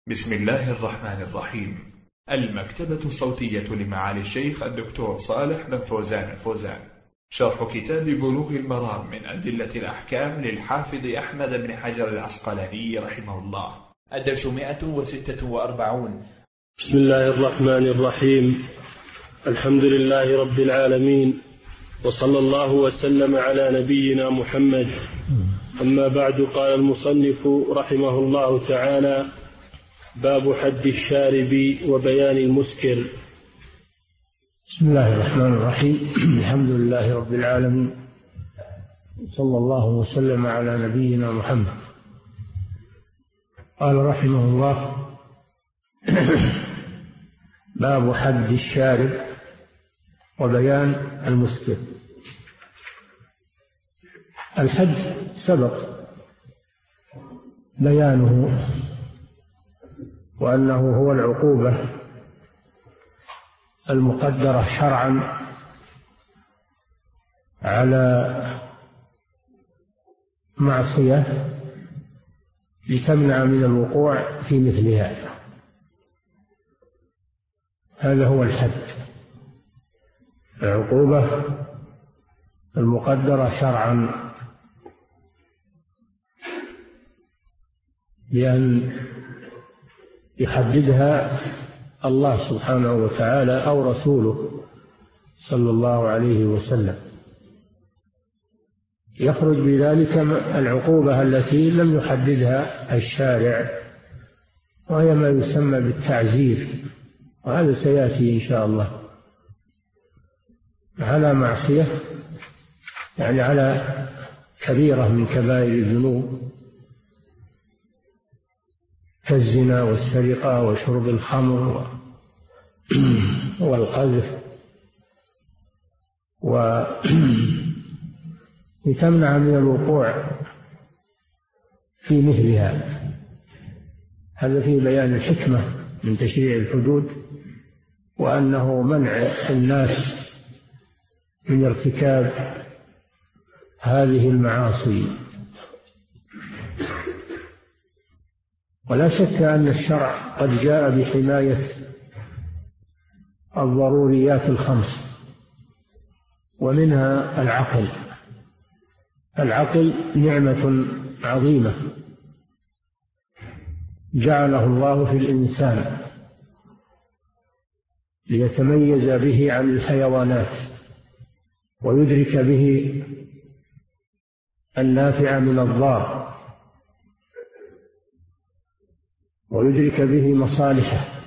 بسم الله الرحمن الرحيم. المكتبة الصوتية لمعالي الشيخ الدكتور صالح بن فوزان الفوزان، شرح كتاب بلوغ المرام من أدلة الأحكام للحافظ أحمد بن حجر العسقلاني رحمه الله، الدرس 146. بسم الله الرحمن الرحيم. الحمد لله رب العالمين، وصلى الله وسلم على نبينا محمد. أما بعد، قال المصنف رحمه الله تعالى: باب حد الشارب وبيان المسكر. بسم الله الرحمن الرحيم. الحمد لله رب العالمين، صلى الله وسلم على نبينا محمد. قال رحمه الله: باب حد الشارب وبيان المسكر. الحد سبق بيانه، وأنه هو العقوبة المقدرة شرعا على معصية لتمنع من الوقوع في مثلها. هذا هو الحد، العقوبة المقدرة شرعا بأن يحددها الله سبحانه وتعالى أو رسوله صلى الله عليه وسلم. يخرج بذلك العقوبة التي لم يحددها الشارع، وهي ما يسمى بالتعزير، وهذا سيأتي إن شاء الله. على معصية يعني على كبيرة من كبائر الذنوب كالزنا والسرقة وشرب الخمر والقذف، ولتمنع من الوقوع في مثلها. هذا فيه بيان الحكمة من تشريع الحدود، وأنه منع الناس من ارتكاب هذه المعاصي. ولا شك أن الشرع قد جاء بحماية الضروريات الخمس، ومنها العقل. العقل نعمة عظيمة جعله الله في الإنسان ليتميز به عن الحيوانات، ويدرك به النافع من الضار، ويدرك به مصالحه.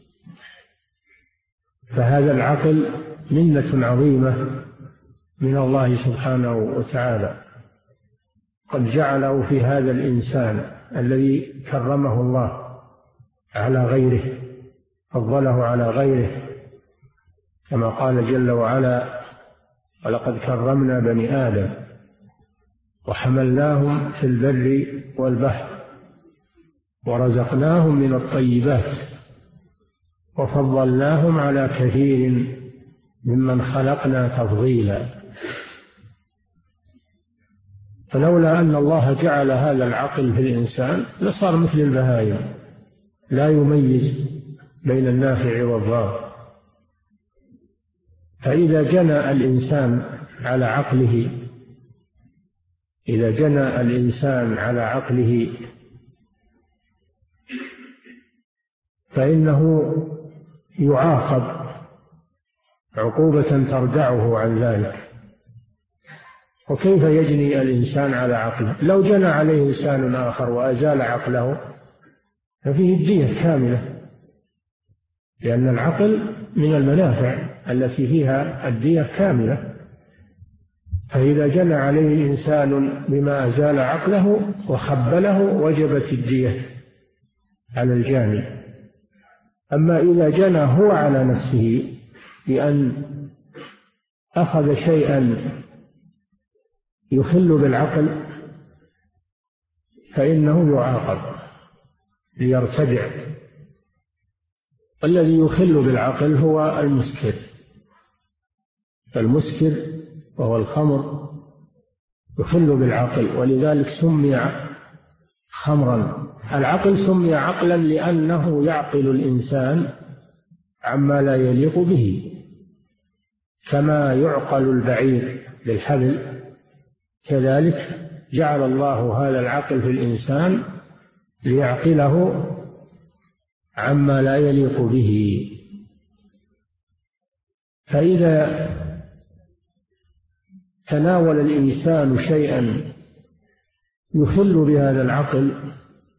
فهذا العقل منة عظيمة من الله سبحانه وتعالى، قد جعله في هذا الإنسان الذي كرمه الله على غيره، فضله على غيره، كما قال جل وعلا: ولقد كرمنا بني آدم وحملناهم في البر والبحر ورزقناهم من الطيبات وفضلناهم على كثير ممن خلقنا تفضيلا. فلولا أن الله جعل هذا العقل في الإنسان لصار مثل البهائم، لا يميز بين النافع والضار. فإذا جنى الإنسان على عقله، إذا جنى الإنسان على عقله فإنه يعاقب عقوبة تردعه عن ذلك. وكيف يجني الإنسان على عقله؟ لو جنى عليه إنسان آخر وأزال عقله ففيه الدية كاملة، لأن العقل من المنافع التي فيها الدية كاملة. فإذا جنى عليه إنسان بما أزال عقله وخبله وجبت الدية على الجاني. أما إذا جنى هو على نفسه بأن أخذ شيئا يخل بالعقل فإنه يعاقب ليرتدع. والذي يخل بالعقل هو المسكر. فالمسكر وهو الخمر يخل بالعقل، ولذلك سمي خمرا العقل سمي عقلا لأنه يعقل الإنسان عما لا يليق به، كما يعقل البعير بالحبل، كذلك جعل الله هذا العقل في الإنسان ليعقله عما لا يليق به. فإذا تناول الإنسان شيئا يخل بهذا العقل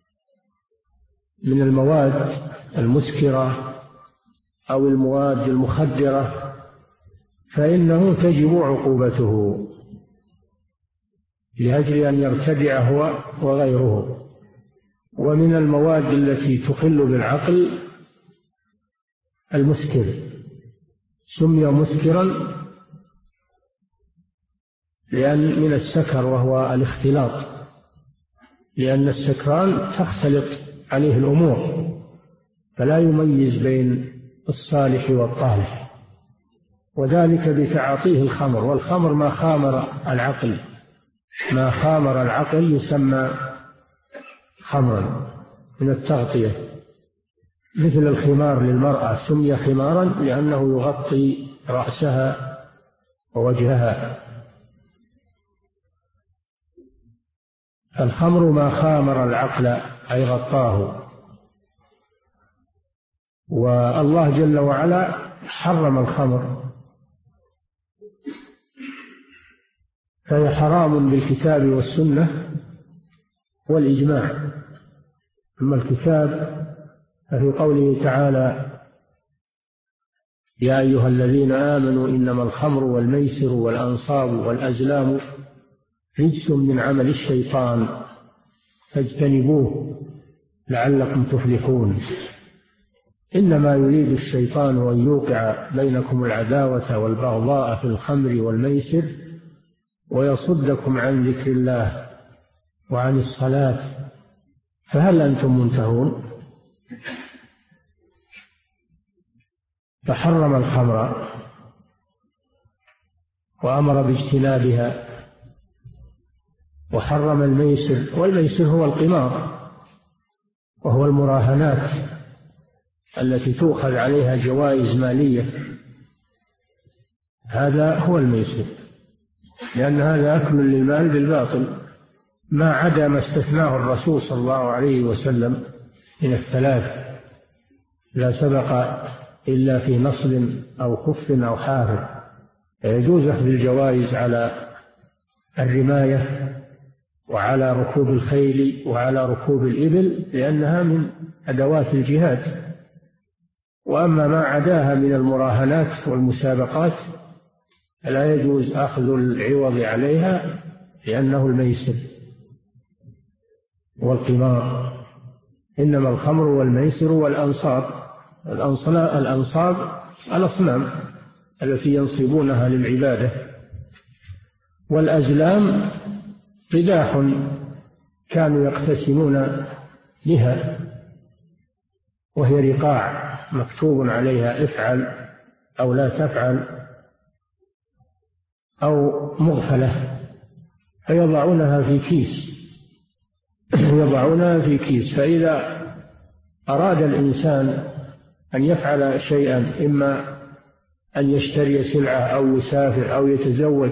من المواد المسكرة أو المواد المخدرة فإنه تجب عقوبته لأجل أن يرتدع هو وغيره. ومن المواد التي تخل بالعقل المسكر، سمي مسكرا لأن من السكر وهو الاختلاط، لأن السكران تختلط عليه الأمور فلا يميز بين الصالح والطالح، وذلك بتعاطيه الخمر. والخمر ما خامر العقل، ما خامر العقل يسمى خمرا من التغطية، مثل الخمار للمرأة سمي خمارا لأنه يغطي رأسها ووجهها. الخمر ما خامر العقل أي غطاه. والله جل وعلا حرم الخمر، فهي حرام بالكتاب والسنة والإجماع. أما الكتاب ففي قوله تعالى: يا أيها الذين آمنوا إنما الخمر والميسر والأنصاب والأزلام رجس من عمل الشيطان فاجتنبوه لعلكم تفلحون. إنما يريد الشيطان أن يوقع بينكم العداوة والبغضاء في الخمر والميسر ويصدكم عن ذكر الله وعن الصلاة فهل أنتم منتهون؟ فحرم الخمر وأمر باجتنابها، وحرم الميسر، والميسر هو القمار وهو المراهنات التي تؤخذ عليها جوائز مالية، هذا هو الميسر، لأن هذا أكل للمال بالباطل، ما عدا ما استثناه الرسول صلى الله عليه وسلم من الثلاث، لا سبق إلا في نصل أو خف أو حافر، يجوز أخذ الجوائز على الرماية وعلى ركوب الخيل وعلى ركوب الإبل لأنها من أدوات الجهاد. وأما ما عداها من المراهنات والمسابقات لا يجوز أخذ العوض عليها لأنه الميسر والقمار. إنما الخمر والميسر والأنصاب، الأنصاب الأصنام التي ينصبونها للعبادة، والأزلام قداح كانوا يقتسمون بها، وهي رقاع مكتوب عليها افعل أو لا تفعل أو مغفلة، فيضعونها في كيس، فإذا أراد الإنسان أن يفعل شيئا، إما أن يشتري سلعة أو يسافر أو يتزوج،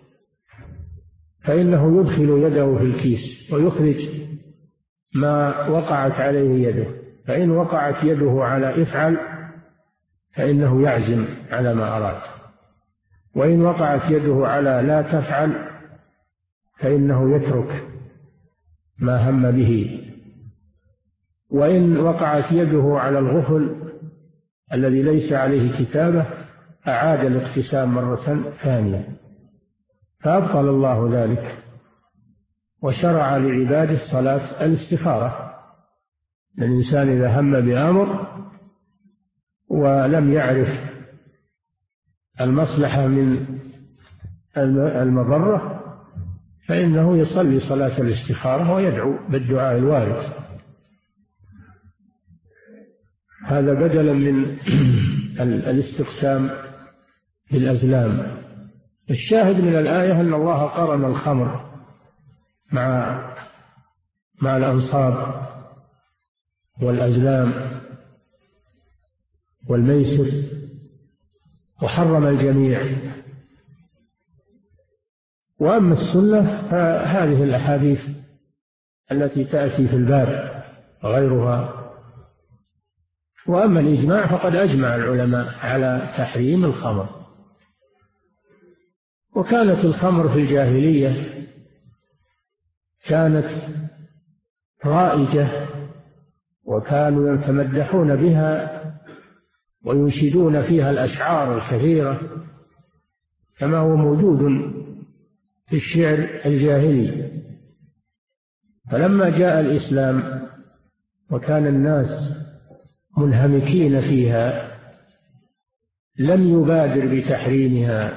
فإنه يدخل يده في الكيس ويخرج ما وقعت عليه يده، فإن وقعت يده على افعل فإنه يعزم على ما أراد، وإن وقعت يده على لا تفعل فإنه يترك ما هم به، وإن وقعت يده على الغفل الذي ليس عليه كتابة أعاد الاقتسام مرة ثانية، فأبطل الله ذلك وشرع لعباده صلاة الاستخارة. الإنسان إذا هم بأمر ولم يعرف المصلحة من المضرة فإنه يصلي صلاة الاستخارة ويدعو بالدعاء الوارد، هذا بدلا من الاستقسام بالأزلام. الشاهد من الآية أن الله قرن الخمر مع الأنصاب والأزلام والميسر، وحرم الجميع. وأما السنة فهذه الأحاديث التي تأتي في الباب غيرها. وأما الإجماع فقد أجمع العلماء على تحريم الخمر. وكانت الخمر في الجاهلية كانت رائجة، وكانوا يتمدحون بها وينشدون فيها الأشعار الكثيرة كما هو موجود في الشعر الجاهلي. فلما جاء الإسلام وكان الناس منهمكين فيها لم يبادر بتحريمها،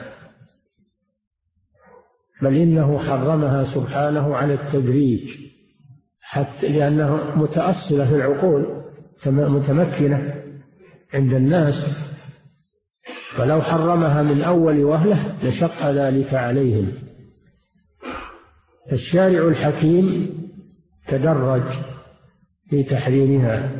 بل إنه حرمها سبحانه على التدريج، حتى لأنها متأصلة في العقول متمكنة عند الناس، فلو حرمها من أول وهلة لشق ذلك عليهم. الشارع الحكيم تدرج في تحريمها،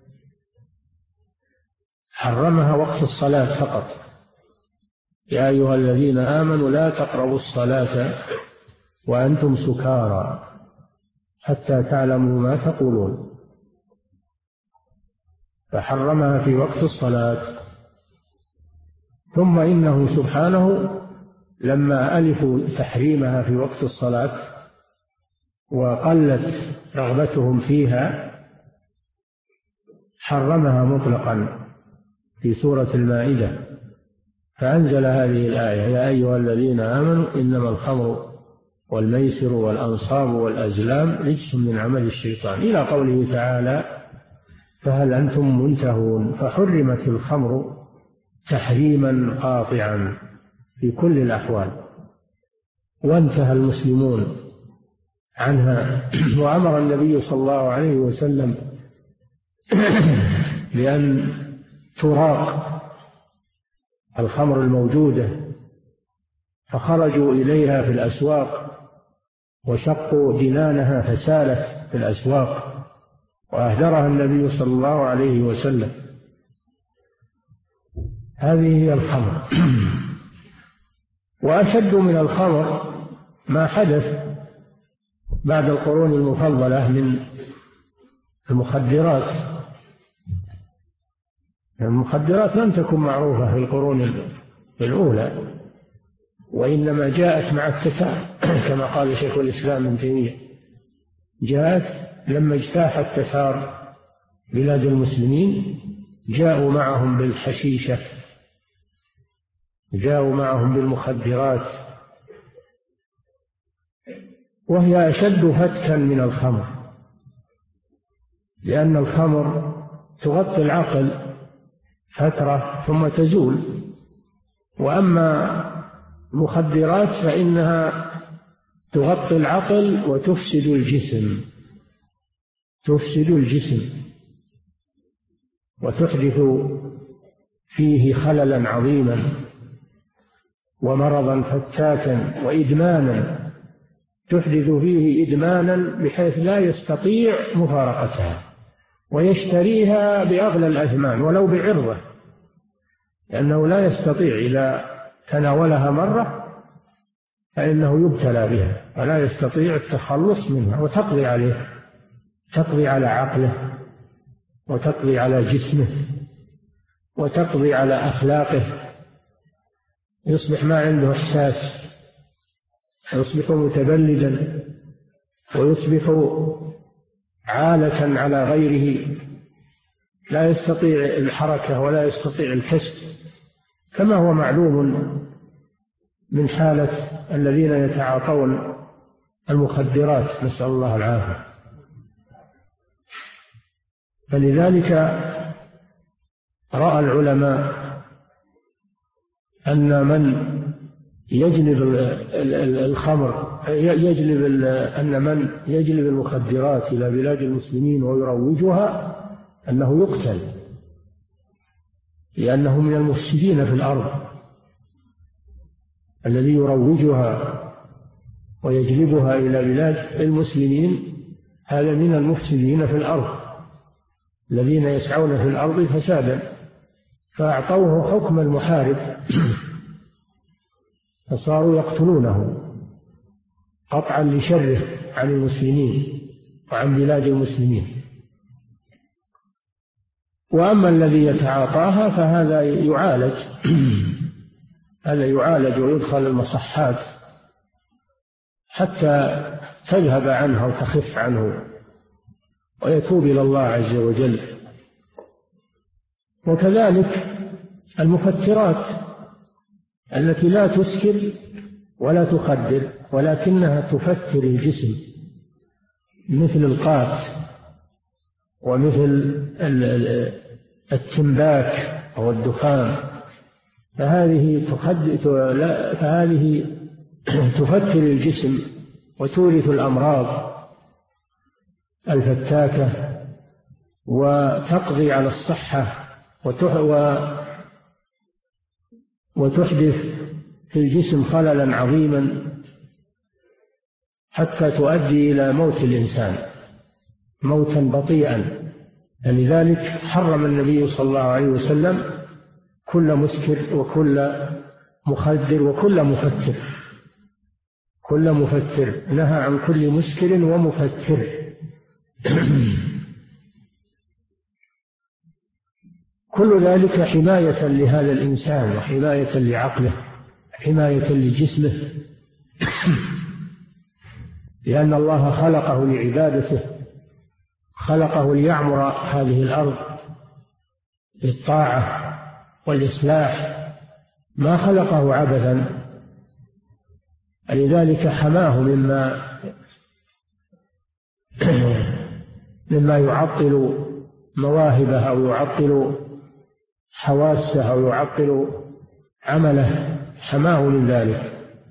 حرمها وقت الصلاة فقط: يا أيها الذين آمنوا لا تقربوا الصلاة وأنتم سكارى حتى تعلموا ما تقولون، فحرمها في وقت الصلاة. ثم إنه سبحانه لما ألفوا تحريمها في وقت الصلاة وقلت رغبتهم فيها حرمها مطلقا في سورة المائدة، فأنزل هذه الآية: يا أيها الذين آمنوا إنما الخمر والميسر والأنصاب والأزلام رجس من عمل الشيطان، إلى قوله تعالى: فهل أنتم منتهون. فحرمت الخمر تحريما قاطعا في كل الأحوال، وانتهى المسلمون عنها. وأمر النبي صلى الله عليه وسلم بأن تراق الخمر الموجودة، فخرجوا إليها في الأسواق وشقوا جنانها فسالت في الأسواق، وأهدرها النبي صلى الله عليه وسلم. هذه هي الخمر. وأشد من الخمر ما حدث بعد القرون المفضلة من المخدرات. المخدرات لم تكن معروفة في القرون الأولى، وإنما جاءت مع التتار كما قال شيخ الإسلام ابن تيمية، جاءت لما اجتاح التتار بلاد المسلمين، جاءوا معهم بالحشيشة، جاءوا معهم بالمخدرات، وهي أشد فتكا من الخمر، لأن الخمر تغطي العقل فترة ثم تزول، وأما المخدرات فإنها تغطي العقل وتفسد الجسم، تفسد الجسم وتحدث فيه خللا عظيما ومرضا فتاكا وإدمانا، تحدث فيه إدمانا بحيث لا يستطيع مفارقتها، ويشتريها بأغلى الأثمان ولو بعرضه، لأنه لا يستطيع إذا تناولها مرة فإنه يبتلى بها ولا يستطيع التخلص منها، وتقضي عليه، تقضي على عقله، وتقضي على جسمه، وتقضي على أخلاقه، يصبح ما عنده إحساس، يصبح متبلدا، ويصبح عالة على غيره، لا يستطيع الحركة ولا يستطيع الكسب، كما هو معلوم من حالة الذين يتعاطون المخدرات، نسأل الله العافية. فلذلك رأى العلماء أن من يجلب الخمر أن من يجلب المخدرات إلى بلاد المسلمين ويروجها أنه يقتل، لأنه من المفسدين في الأرض. الذي يروجها ويجلبها إلى بلاد المسلمين هذا من المفسدين في الأرض، الذين يسعون في الأرض فسادا، فأعطوه حكم المحارب فصاروا يقتلونه قطعا لشره عن المسلمين وعن بلاد المسلمين. وأما الذي يتعاطاها فهذا يعالج هذا يعالج ويدخل المصحات حتى تذهب عنه وتخف عنه ويتوب إلى الله عز وجل. وكذلك المفترات التي لا تسكر ولا تخدر ولكنها تفتر الجسم، مثل القات ومثل التنباك أو الدخان، فهذه تفتر الجسم وتورث الأمراض الفتاكة وتقضي على الصحة وتحدث في الجسم خللا عظيما حتى تؤدي إلى موت الإنسان موتا بطيئا. لذلك حرم النبي صلى الله عليه وسلم كل مسكر وكل مخدر وكل مفتر. كل مفتر، نهى عن كل مسكر ومفتر. كل ذلك حماية لهذا الإنسان وحماية لعقله، حماية لجسمه، لأن الله خلقه لعبادته، خلقه ليعمر هذه الأرض بالطاعة والإصلاح، ما خلقه عبثا. لذلك حماه مما يعطل مواهبه أو يعطل حواسه أو يعطل عمله، حماه من ذلك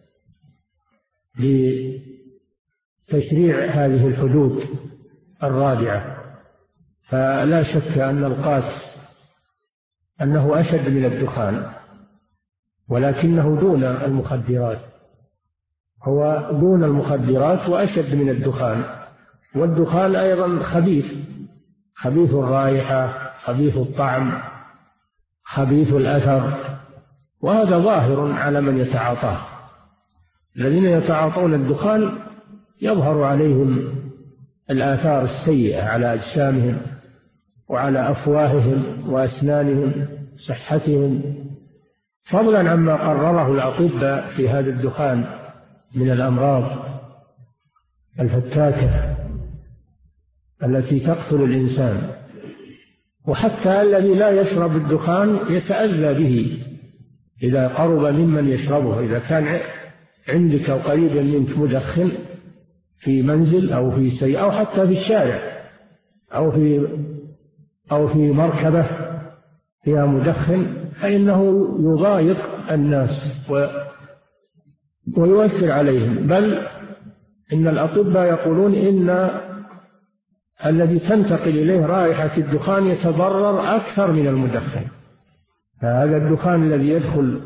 بتشريع هذه الحدود الرادعة. فلا شك أن القات أنه أشد من الدخان، ولكنه دون المخدرات، هو دون المخدرات وأشد من الدخان. والدخان أيضا خبيث الرائحة، خبيث الطعم، خبيث الأثر، وهذا ظاهر على من يتعاطاه. الذين يتعاطون الدخان يظهر عليهم الآثار السيئة على أجسامهم وعلى أفواههم وأسنانهم، صحتهم، فضلا عما قرره الأطباء في هذا الدخان من الأمراض الفتاكة التي تقتل الإنسان. وحتى الذي لا يشرب الدخان يتأذى به إذا قرب ممن يشربه. إذا كان عندك أو قريبا منك مدخن في منزل أو في سيارة أو حتى في الشارع أو في مركبة فيها مدخن، فإنه يضايق الناس ويؤثر عليهم. بل إن الأطباء يقولون إن الذي تنتقل إليه رائحة الدخان يتضرر أكثر من المدخن. فهذا الدخان الذي يدخل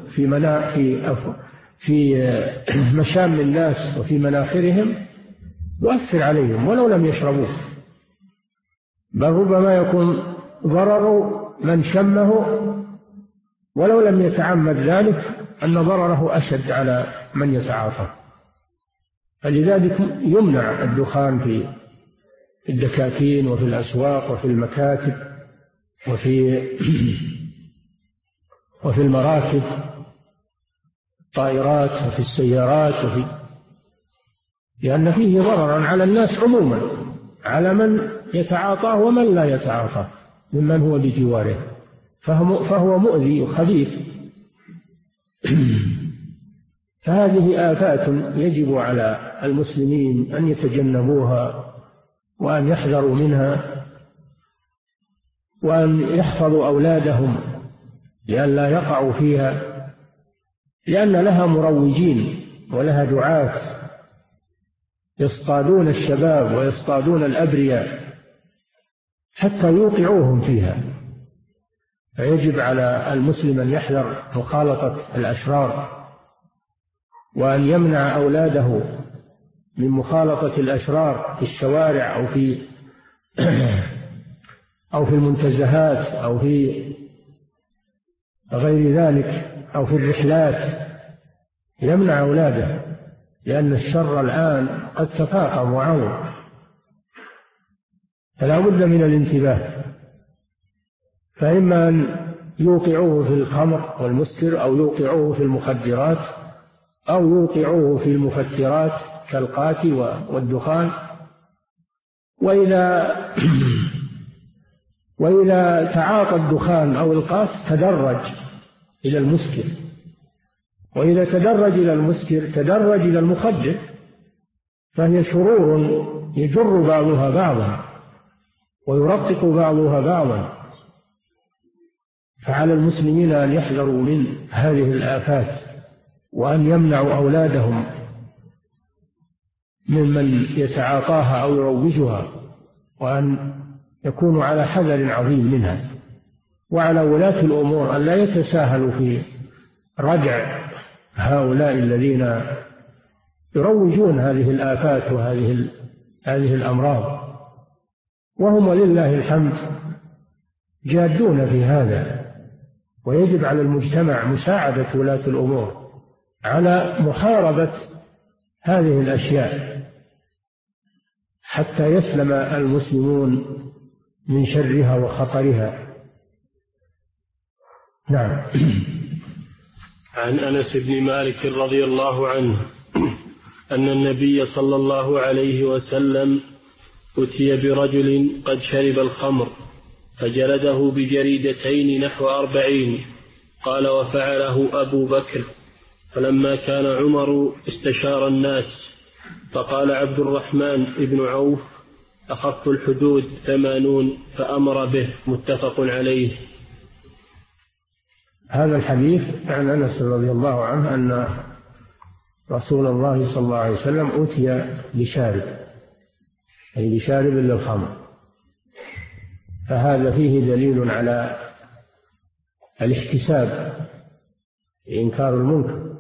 في مشام الناس وفي مناخرهم يؤثر عليهم ولو لم يشربوه، بل ربما يكون ضرر من شمه ولو لم يتعمد ذلك أن ضرره أشد على من يتعاطى. فلذلك يمنع الدخان في الدكاكين وفي الأسواق وفي المكاتب وفي المراكب، الطائرات وفي السيارات لأن فيه ضررا على الناس عموما، على من يتعاطاه ومن لا يتعاطاه ممن هو بجواره، فهو مؤذي وخبيث. فهذه آفات يجب على المسلمين أن يتجنبوها وأن يحذروا منها وأن يحفظوا أولادهم لئلا يقعوا فيها، لأن لها مروجين ولها دعاة يصطادون الشباب ويصطادون الأبرياء حتى يوقعوهم فيها. فيجب على المسلم أن يحذر مخالطة الأشرار وأن يمنع أولاده من مخالطة الأشرار في الشوارع أو في المنتزهات أو في غير ذلك أو في الرحلات يمنع أولاده، لأن الشر الآن قد تفاقم وعظم، فلا بد من الانتباه. فإما أن يوقعوه في الخمر والمسكر، أو يوقعوه في المخدرات، أو يوقعوه في المفترات كالقات والدخان. وإذا تعاطى الدخان أو القات تدرج إلى المسكر، وإذا تدرج إلى المسكر تدرج إلى المخدر، فهي شرور يجر بعضها بعضا ويرقق بعضها بعضا. فعلى المسلمين أن يحذروا من هذه الآفات، وأن يمنعوا أولادهم ممن يتعاطاها أو يروجها، وأن يكونوا على حذر عظيم منها. وعلى ولاة الأمور أن لا يتساهلوا في ردع هؤلاء الذين يروجون هذه الآفات وهذه الأمراض، وهم ولله الحمد جادون في هذا. ويجب على المجتمع مساعدة ولاة الأمور على محاربة هذه الأشياء حتى يسلم المسلمون من شرها وخطرها. نعم. عن أنس بن مالك رضي الله عنه أن النبي صلى الله عليه وسلم أتي برجل قد شرب الخمر فجلده بجريدتين نحو 40. قال: وفعله أبو بكر. فلما كان عمر استشار الناس، فقال عبد الرحمن بن عوف: أخف الحدود 80، فأمر به. متفق عليه. هذا الحديث عن أنس رضي الله عنه أن رسول الله صلى الله عليه وسلم أتي بشارب، أي بشارب للخمر، فهذا فيه دليل على الاحتساب، إنكار المنكر،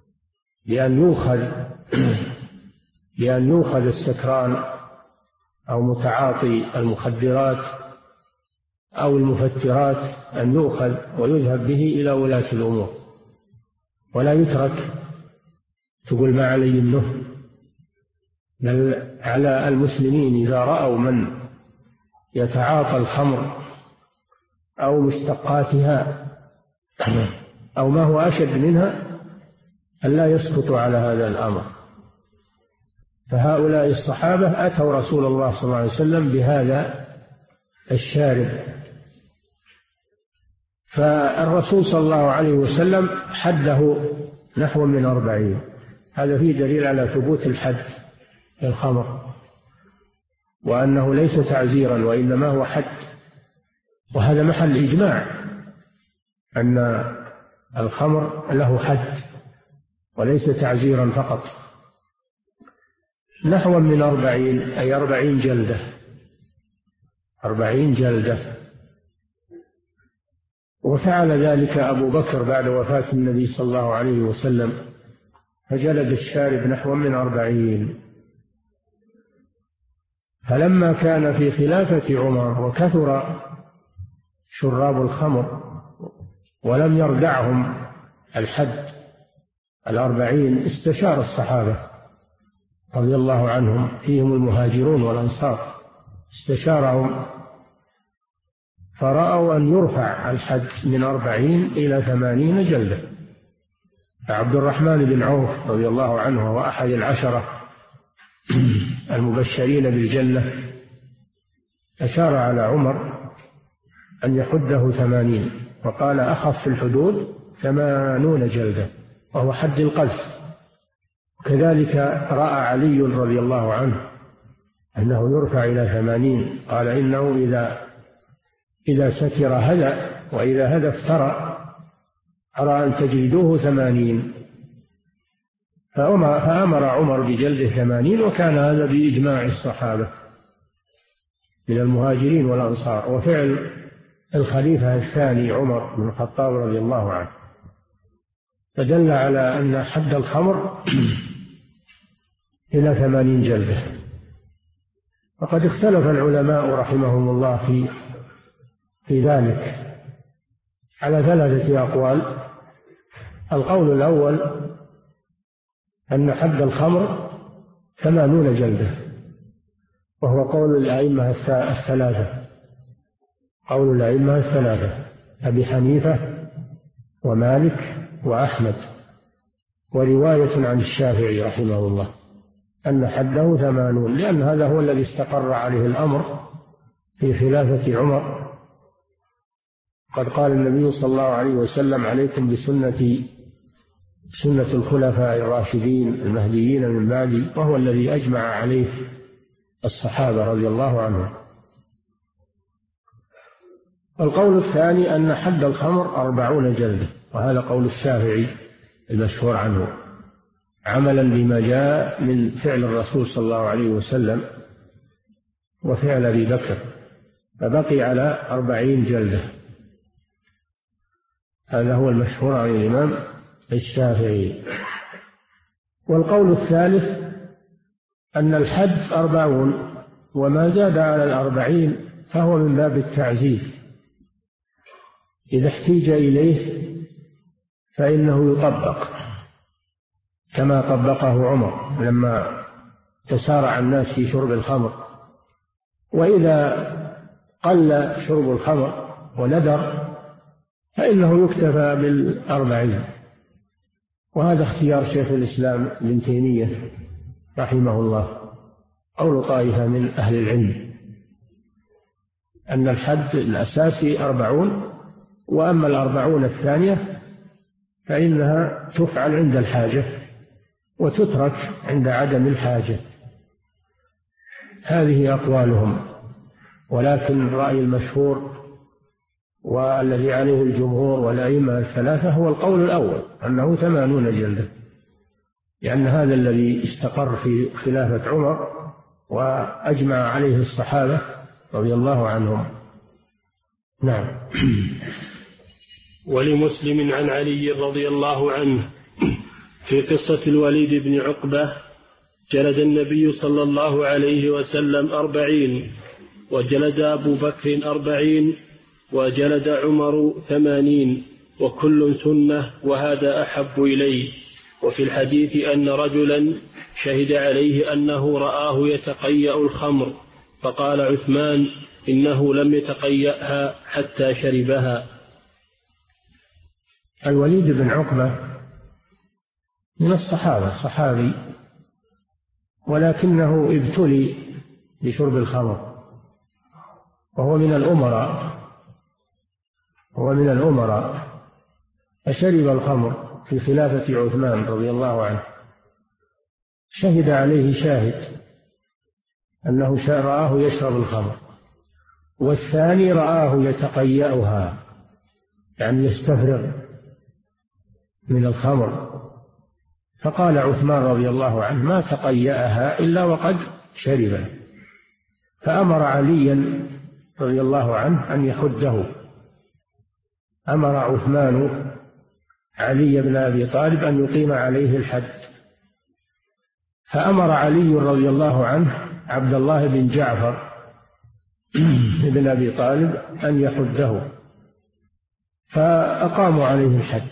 بأن يؤخذ السكران أو متعاطي المخدرات أو المفترات، أن يؤخذ ويذهب به إلى ولاة الأمور، ولا يترك تقول ما علي منه. بل على المسلمين إذا رأوا من يتعاطى الخمر أو مشتقاتها أو ما هو أشد منها ألا يسقطوا على هذا الأمر. فهؤلاء الصحابة أتوا رسول الله صلى الله عليه وسلم بهذا الشارب، فالرسول صلى الله عليه وسلم حده نحو من 40. هذا فيه دليل على ثبوت الحد للخمر، وأنه ليس تعزيرا وإنما هو حد. وهذا محل إجماع أن الخمر له حد وليس تعزيرا فقط. نحو من 40 أي 40 جلدة، 40 جلدة. وفعل ذلك أبو بكر بعد وفاة النبي صلى الله عليه وسلم، فجلد الشارب نحو من 40. فلما كان في خلافة عمر وكثر شراب الخمر ولم يردعهم الحد 40، استشار الصحابة رضي الله عنهم، فيهم المهاجرون والأنصار، استشارهم فرأوا أن يرفع الحد من 40 إلى 80 جلدة. فعبد الرحمن بن عوف رضي الله عنه هو أحد العشرة المبشرين بالجنة، أشار على عمر أن يحده 80، وقال: أخف الحدود 80 جلدة، وهو حد القذف. كذلك رأى علي رضي الله عنه أنه يرفع إلى 80، قال: إنه إذا سكر هدى، وإذا هدى افترى، أرى أن تجلدوه 80. فأمر عمر بجلده 80، وكان هذا بإجماع الصحابة من المهاجرين والأنصار، وفعل الخليفة الثاني عمر بن الخطاب رضي الله عنه، فدل على أن حد الخمر إلى 80 جلدة. وقد اختلف العلماء رحمهم الله في في ذلك على 3 أقوال. القول الأول أن حد الخمر 80 جلدة، وهو قول الأئمة الثلاثة، قول الأئمة الثلاثة أبي حنيفة ومالك وأحمد، ورواية عن الشافعي رحمه الله أن حده 80، لأن هذا هو الذي استقر عليه الأمر في خلافة عمر. قد قال النبي صلى الله عليه وسلم: عليكم بسنتي سنة الخلفاء الراشدين المهديين من بعدي، وهو الذي أجمع عليه الصحابة رضي الله عنهم. القول الثاني أن حد الخمر 40 جلدة، وهذا قول الشافعي المشهور عنه، عملا بما جاء من فعل الرسول صلى الله عليه وسلم وفعل أبي بكر، فبقي على 40 جلدة. هذا هو المشهور عن الإمام الشافعي. والقول الثالث أن الحد 40، وما زاد على 40 فهو من باب التعزير، إذا احتيج إليه فإنه يطبق كما طبقه عمر لما تسارع الناس في شرب الخمر. وإذا قل شرب الخمر وندر فإنه يكتفى بال40. وهذا اختيار شيخ الإسلام ابن تيمية رحمه الله، قول طائفة من أهل العلم، أن الحد الأساسي 40، وأما 40 الثانية فإنها تفعل عند الحاجة وتترك عند عدم الحاجة. هذه أقوالهم، ولكن الرأي المشهور والذي عليه الجمهور والأئمة الثلاثة هو القول الأول، أنه 80 جلدة، لأن هذا الذي استقر في خلافة عمر وأجمع عليه الصحابة رضي الله عنهم. نعم. ولمسلم عن علي رضي الله عنه في قصة الوليد بن عقبة: جلد النبي صلى الله عليه وسلم 40، وجلد أبو بكر 40، وجلد عمر 80، وكل سنة، وهذا أحب إليه. وفي الحديث أن رجلا شهد عليه أنه رآه يتقيأ الخمر، فقال عثمان: إنه لم يتقيأها حتى شربها. الوليد بن عقبة من الصحابة، صحابي، ولكنه ابتلي بشرب الخمر، وهو من الأمراء، فشرب الخمر في خلافة عثمان رضي الله عنه. شهد عليه شاهد أنه رآه يشرب الخمر، والثاني رآه يتقيأها، يعني يستفرغ من الخمر. فقال عثمان رضي الله عنه: ما تقيأها إلا وقد شرب. فأمر عليا رضي الله عنه أن يحده. أمر عثمان علي بن أبي طالب أن يقيم عليه الحد، فأمر علي رضي الله عنه عبد الله بن جعفر بن أبي طالب أن يحده، فأقاموا عليه الحد.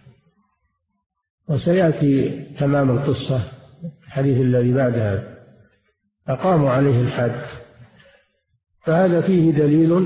وسيأتي تمام القصة الحديث الذي بعدها. أقاموا عليه الحد، فهذا فيه دليل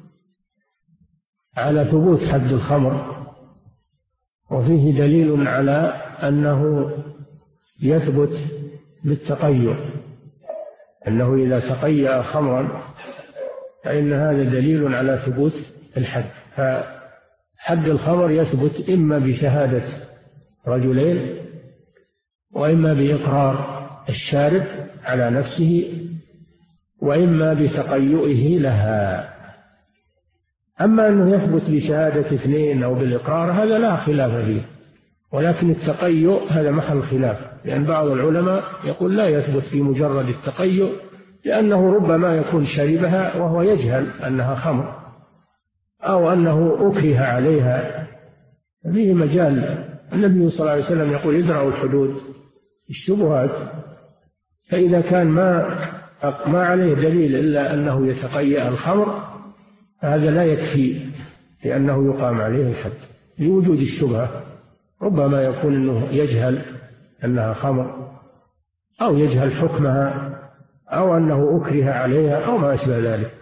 على ثبوت حد الخمر، وفيه دليل على أنه يثبت بالتقيؤ، أنه إذا تقيأ خمرا فإن هذا دليل على ثبوت الحد. فحد الخمر يثبت إما بشهادة رجلين، وإما بإقرار الشارب على نفسه، وإما بتقيؤه لها. أما أنه يثبت بشهادة 2 أو بالإقرار هذا لا خلاف فيه، ولكن التقيؤ هذا محل خلاف، لأن بعض العلماء يقول لا يثبت في مجرد التقيؤ، لأنه ربما يكون شربها وهو يجهل أنها خمر، أو أنه أكره عليها، فيه مجال. النبي صلى الله عليه وسلم يقول: ادرأوا الحدود الشبهات. فإذا كان ما عليه دليل إلا أنه يتقيأ الخمر، هذا لا يكفي لأنه يقام عليه الحد لوجود الشبهة. ربما يكون أنه يجهل أنها خمر، أو يجهل حكمها، أو أنه أكره عليها، أو ما أشبه ذلك.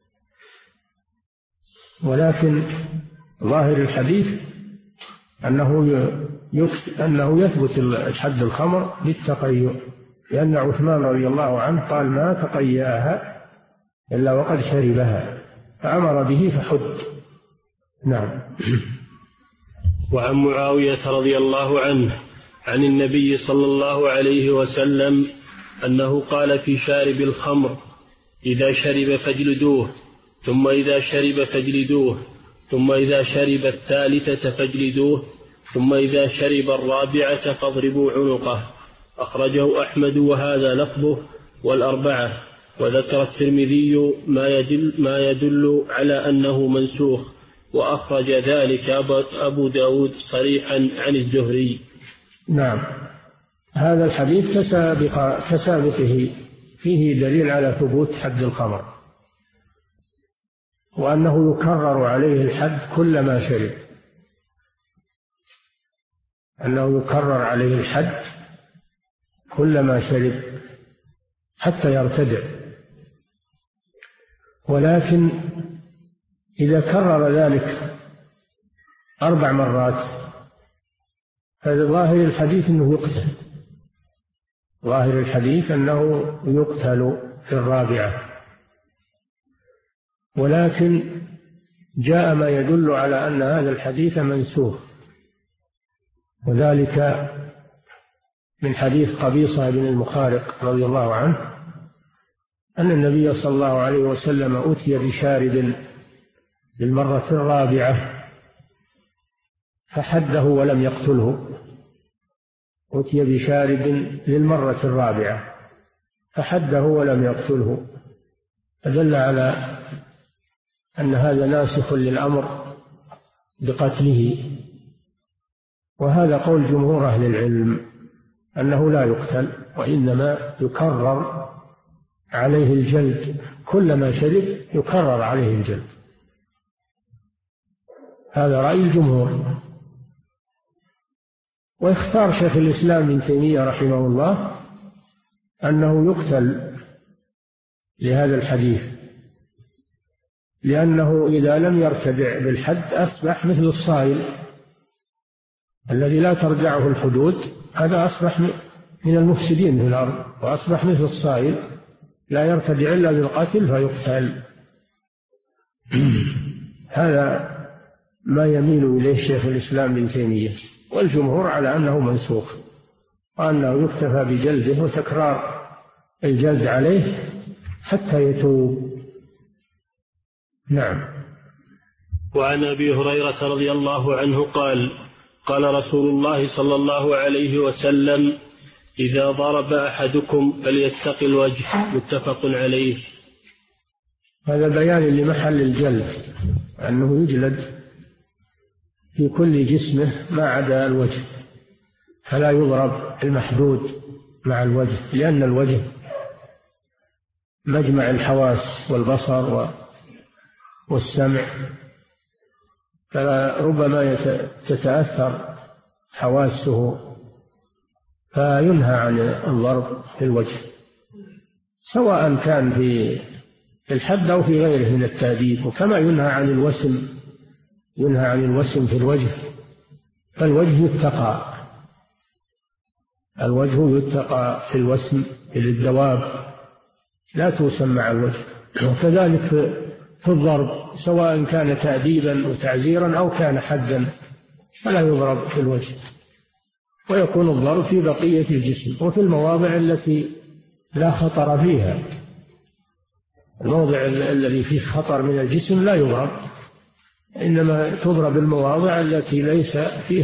ولكن ظاهر الحديث أنه يثبت الحد الخمر بالتقيؤ، لأن عثمان رضي الله عنه قال: ما تقيأها إلا وقد شربها، فأمر به فحد. نعم. وعن معاوية رضي الله عنه عن النبي صلى الله عليه وسلم أنه قال في شارب الخمر: إذا شرب فاجلدوه، ثم إذا شرب فاجلدوه، ثم إذا شرب الثالثة فاجلدوه، ثم إذا شرب الرابعة فاضربوا عنقه. أخرجه أحمد وهذا لفظه والأربعة. وذكر الترمذي ما يدل على أنه منسوخ، وأخرج ذلك أبو داود صريحا عن الزهري. نعم. هذا الحديث كسابقه فيه دليل على ثبوت حد الخمر، وأنه يكرر عليه الحد كلما شرب، أنه يكرر عليه الحد كلما شرب حتى يرتدع. ولكن إذا كرر ذلك 4 مرات فظاهر الحديث أنه يقتل، ظاهر الحديث أنه يقتل في الرابعة. ولكن جاء ما يدل على أن هذا الحديث منسوخ، وذلك من حديث قبيصة بن المخارق رضي الله عنه أن النبي صلى الله عليه وسلم أتي بشارب للمرة الرابعة فحده ولم يقتله. أتي بشارب للمرة الرابعة فحده ولم يقتله، فدل على أن هذا ناسخ للأمر بقتله. وهذا قول جمهور أهل العلم أنه لا يقتل، وإنما يكرر عليه الجلد، كلما شرب يكرر عليه الجلد. هذا رأي الجمهور. واختار شيخ الإسلام ابن تيمية رحمه الله أنه يقتل لهذا الحديث، لأنه إذا لم يرتدع بالحد أصبح مثل الصائل الذي لا ترجعه الحدود، هذا أصبح من المفسدين في الأرض، وأصبح مثل الصائل لا يرتدع إلا بالقتل فيقتل. هذا ما يميل إليه شيخ الإسلام ابن تيمية، والجمهور على أنه منسوخ، وأنه يكتفى بجلده وتكرار الجلد عليه حتى يتوب. نعم. وعن أبي هريرة رضي الله عنه قال: قال رسول الله صلى الله عليه وسلم: إذا ضرب أحدكم فليتق الوجه. متفق عليه. هذا بيان لمحل الجلد، أنه يجلد في كل جسمه ما عدا الوجه، فلا يضرب المحدود مع الوجه، لأن الوجه مجمع الحواس والبصر والسمع، فربما تتأثر حواسه، فينهى عن الضرب في الوجه، سواء كان في الحد أو في غيره من التأديب. وكما ينهى عن الوسم في الوجه، فالوجه يتقى، الوجه يتقى في الوسم للدواب، لا توسم مع الوجه. وكذلك في الضرب، سواء كان تأديبا وتعزيرا أو كان حدا، فلا يضرب في الوجه، ويكون الضرب في بقية الجسم وفي المواضع التي لا خطر فيها. الموضع الذي فيه خطر من الجسم لا يضرب، إنما تضرب المواضع التي ليس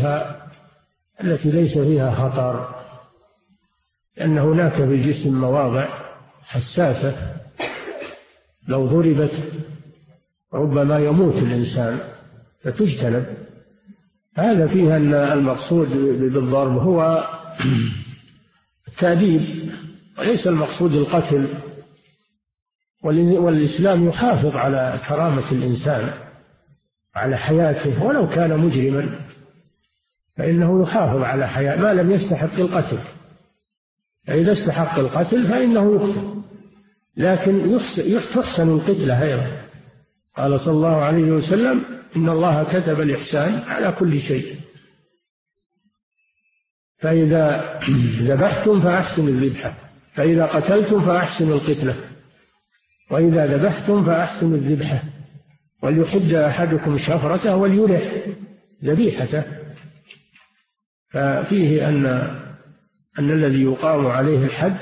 فيها خطر، لأن هناك في الجسم مواضع حساسة لو ضربت ربما يموت الإنسان، فتجتنب. هذا فيها أن المقصود بالضرب هو التأديب، وليس المقصود القتل، والإسلام يحافظ على كرامة الإنسان، على حياته، ولو كان مجرما فإنه يحافظ على حياة ما لم يستحق القتل. فإذا استحق القتل فإنه يقتل، لكن تحسن القتلة أيضا. قال صلى الله عليه وسلم: إن الله كتب الإحسان على كل شيء. فإذا ذبحتم فأحسنوا الذبحة، فإذا قتلتم فأحسنوا القتلة، وإذا ذبحتم فأحسنوا الذبحة، وليحد أحدكم شفرته وليرح ذبيحته. ففيه أن الذي يقام عليه الحد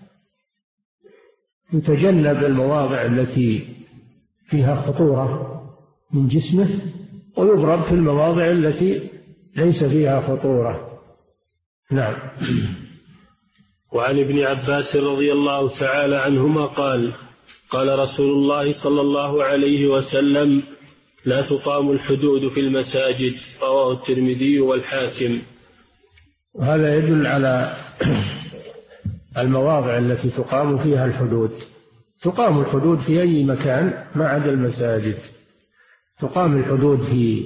يتجنب المواضع التي فيها خطورة من جسمه، ويضرب في المواضع التي ليس فيها خطورة. نعم. وعن ابن عباس رضي الله تعالى عنهما قال: قال رسول الله صلى الله عليه وسلم: لا تقام الحدود في المساجد. رواه الترمذي والحاكم. وهذا يدل على المواضع التي تقام فيها الحدود. تقام الحدود في أي مكان ما عدا المساجد. تقام الحدود في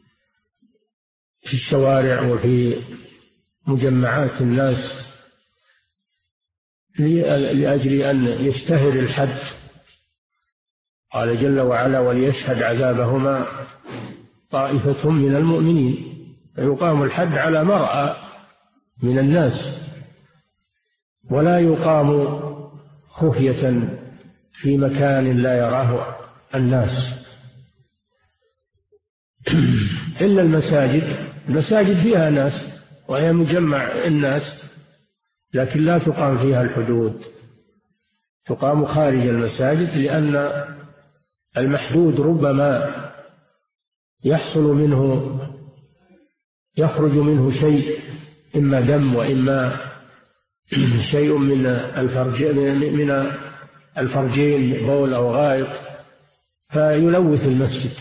الشوارع وفي مجمعات الناس لأجل أن يشتهر الحد. قال جل وعلا: وليشهد عذابهما طائفة من المؤمنين. فيقام الحد على مرأى من الناس، ولا يقام خفية في مكان لا يراه الناس إلا المساجد. المساجد فيها ناس وهي مجمع الناس، لكن لا تقام فيها الحدود. تقام خارج المساجد، لأن المحدود ربما يخرج منه شيء، إما دم وإما شيء من الفرجين، بول أو غائط، فيلوث المسجد.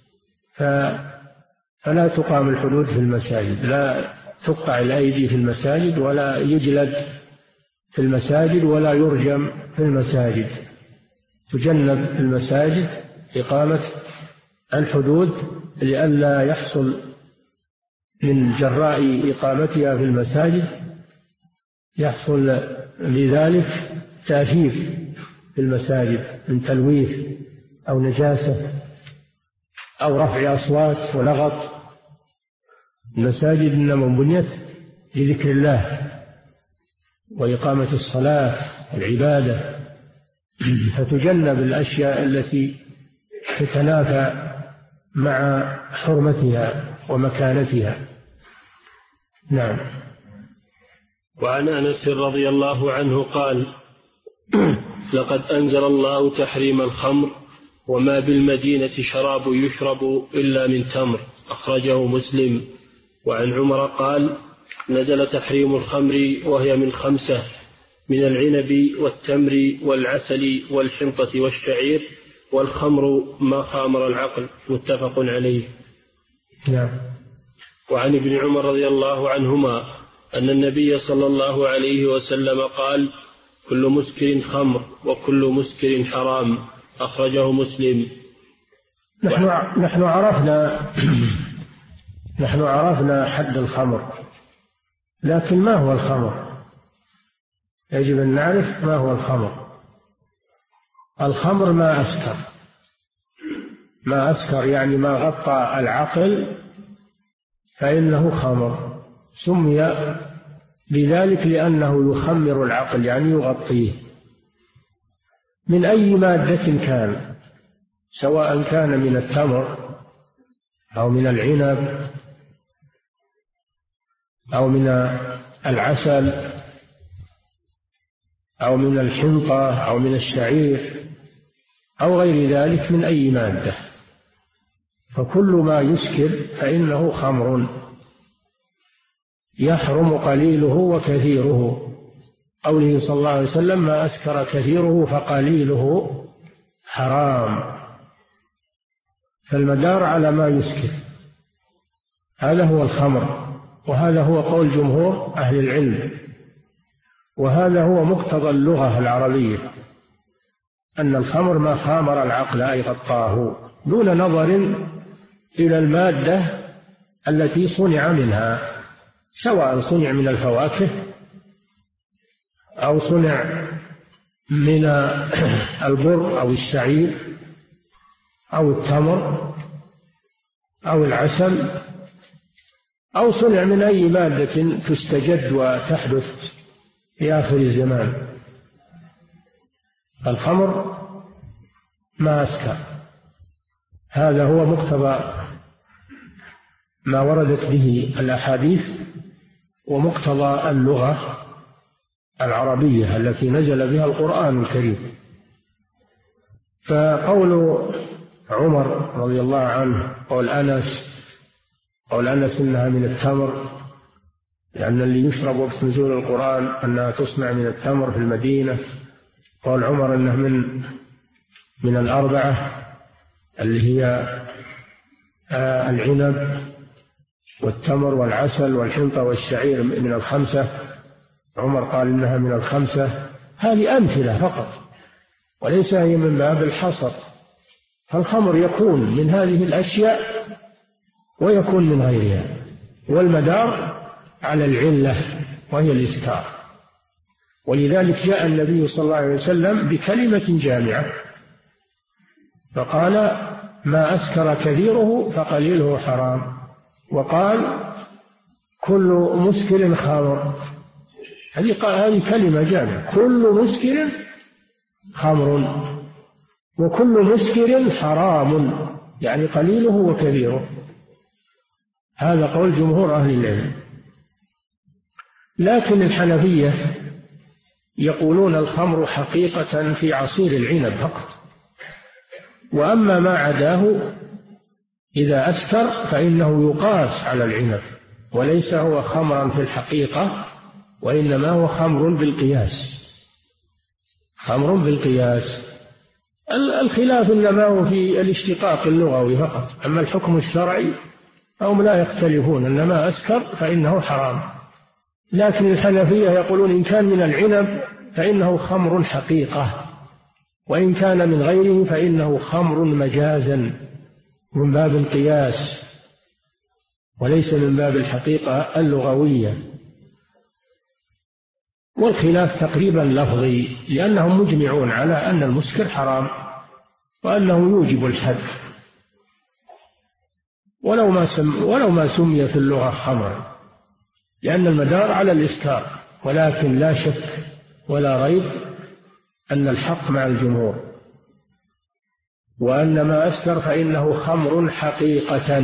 فلا تقام الحدود في المساجد. لا تقطع الأيدي في المساجد، ولا يجلد في المساجد، ولا يرجم في المساجد. تجنب في المساجد إقامة الحدود لئلا يحصل من جراء إقامتها في المساجد يحصل لذلك تأثير في المساجد من تلويث أو نجاسة أو رفع أصوات ولغط. المساجد إنما بنيت لذكر الله وإقامة الصلاة والعبادة، فتجنب الأشياء التي تتنافى مع حرمتها ومكانتها. نعم. وعن أنس رضي الله عنه قال: لقد أنزل الله تحريم الخمر، وما بالمدينة شراب يشرب إلا من تمر. أخرجه مسلم. وعن عمر قال: نزل تحريم الخمر وهي من 5: من العنب والتمر والعسل والحنطة والشعير، والخمر ما خامر العقل. متفق عليه. نعم. وعن ابن عمر رضي الله عنهما أن النبي صلى الله عليه وسلم قال: كل مسكر خمر وكل مسكر حرام. أخرجه مسلم. نحن عرفنا حد الخمر، لكن ما هو الخمر؟ يجب أن نعرف ما هو الخمر. الخمر ما أسكر يعني ما غطى العقل فإنه خمر. سمي بذلك لأنه يخمر العقل، يعني يغطيه، من أي مادة كان، سواء كان من التمر أو من العنب أو من العسل أو من الحنطة أو من الشعير أو غير ذلك من أي مادة. فكل ما يسكر فإنه خمر، يحرم قليله وكثيره. قوله صلى الله عليه وسلم: ما أسكر كثيره فقليله حرام. فالمدار على ما يسكر، هذا هو الخمر، وهذا هو قول جمهور أهل العلم، وهذا هو مقتضى اللغة العربية. أن الخمر ما خامر العقل أي غطاه، دون نظر إلى المادة التي صنع منها، سواء صنع من الفواكه أو صنع من البر أو الشعير أو التمر أو العسل، أو صنع من أي مادة تستجد وتحدث في آخر الزمان. الخمر ما أسكر، هذا هو مقتضى ما وردت به الأحاديث ومقتضى اللغة العربية التي نزل بها القرآن الكريم. فقول عمر رضي الله عنه قول أنس إنها من التمر، لأن اللي يشرب وقت نزول القرآن أنها تصنع من التمر في المدينة. قول عمر أنه من الأربعة اللي هي العنب والتمر والعسل والحنطة والشعير من الخمسة. عمر قال إنها من الخمسة. هذه أمثلة فقط وليس هي من باب الحصر. فالخمر يكون من هذه الأشياء ويكون من غيرها، والمدار على العلة وهي الإسكار. ولذلك جاء النبي صلى الله عليه وسلم بكلمة جامعة فقال: ما أسكر كثيره فقليله حرام. وقال: كل مسكر خمر. هذه كلمة جامعة: كل مسكر خمر، وكل مسكر حرام، يعني قليله وكثيره. هذا قول جمهور أهل العلم. لكن الحنفية يقولون الخمر حقيقة في عصير العنب فقط، وأما ما عداه إذا أسكر فإنه يقاس على العنب، وليس هو خمرا في الحقيقة، وإنما هو خمر بالقياس. خمر بالقياس. الخلاف إنما هو في الاشتقاق اللغوي فقط، أما الحكم الشرعي فهم لا يختلفون، إنما أسكر فإنه حرام. لكن الحنفية يقولون إن كان من العنب فإنه خمر حقيقة، وإن كان من غيره فإنه خمر مجازا من باب القياس وليس من باب الحقيقة اللغوية. والخلاف تقريبا لفظي، لأنهم مجمعون على أن المسكر حرام وأنه يوجب الحد، ولو ما سمي في اللغة خمرا، لأن المدار على الإسكار. ولكن لا شك ولا ريب أن الحق مع الجمهور، وأن ما أسكر فإنه خمر حقيقة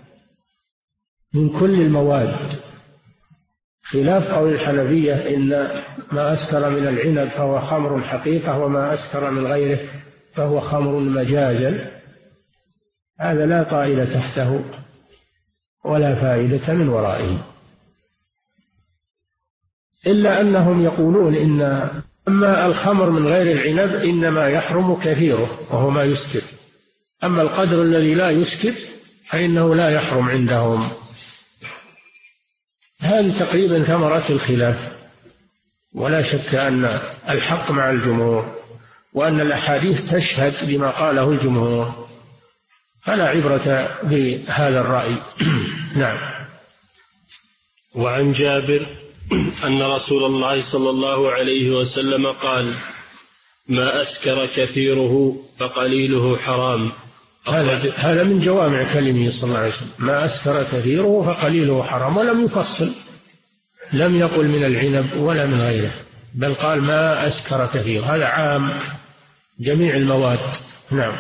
من كل المواد، خلاف قول الحنفية إن ما أسكر من العنب فهو خمر حقيقة، وما أسكر من غيره فهو خمر مجازا. هذا لا طائل تحته ولا فائدة من ورائه، إلا أنهم يقولون إن أما الخمر من غير العنب إنما يحرم كثيره وهو ما يسكر، أما القدر الذي لا يسكر فإنه لا يحرم عندهم. هذه تقريبا ثمرة الخلاف، ولا شك أن الحق مع الجمهور، وأن الأحاديث تشهد بما قاله الجمهور، فلا عبرة بهذا الرأي. نعم. وعن جابر أن رسول الله صلى الله عليه وسلم قال: ما أسكر كثيره فقليله حرام. هذا من جوامع كلمه صلى الله عليه وسلم: ما أسكر كثيره فقليله حرام، ولم يفصل، لم يقل من العنب ولا من غيره، بل قال ما أسكر كثير. هذا عام جميع المواد. نعم.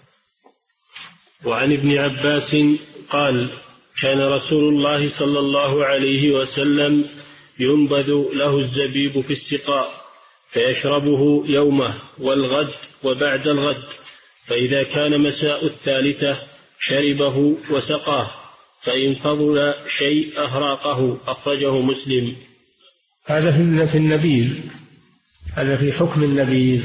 وعن ابن عباس قال: كان رسول الله صلى الله عليه وسلم ينبذ له الزبيب في السقاء فيشربه يومه والغد وبعد الغد، فإذا كان مساء الثالثة شربه وسقاه، فإن فضل شيء أهراقه. أخرجه مسلم. هذا في النبيذ، هذا في حكم النبيذ.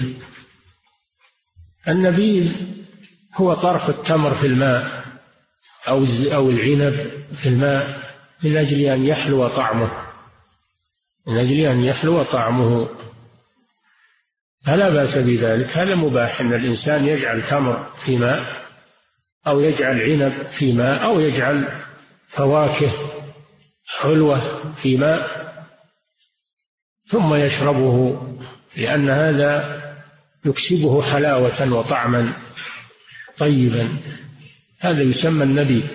النبيذ هو طرح التمر في الماء أو العنب في الماء من أجل أن يحلو طعمه، فلا بأس بذلك، هذا مباح أن الإنسان يجعل تمر في ماء أو يجعل عنب في ماء أو يجعل فواكه حلوة في ماء ثم يشربه، لأن هذا يكسبه حلاوة وطعما طيبا، هذا يسمى النبيذ.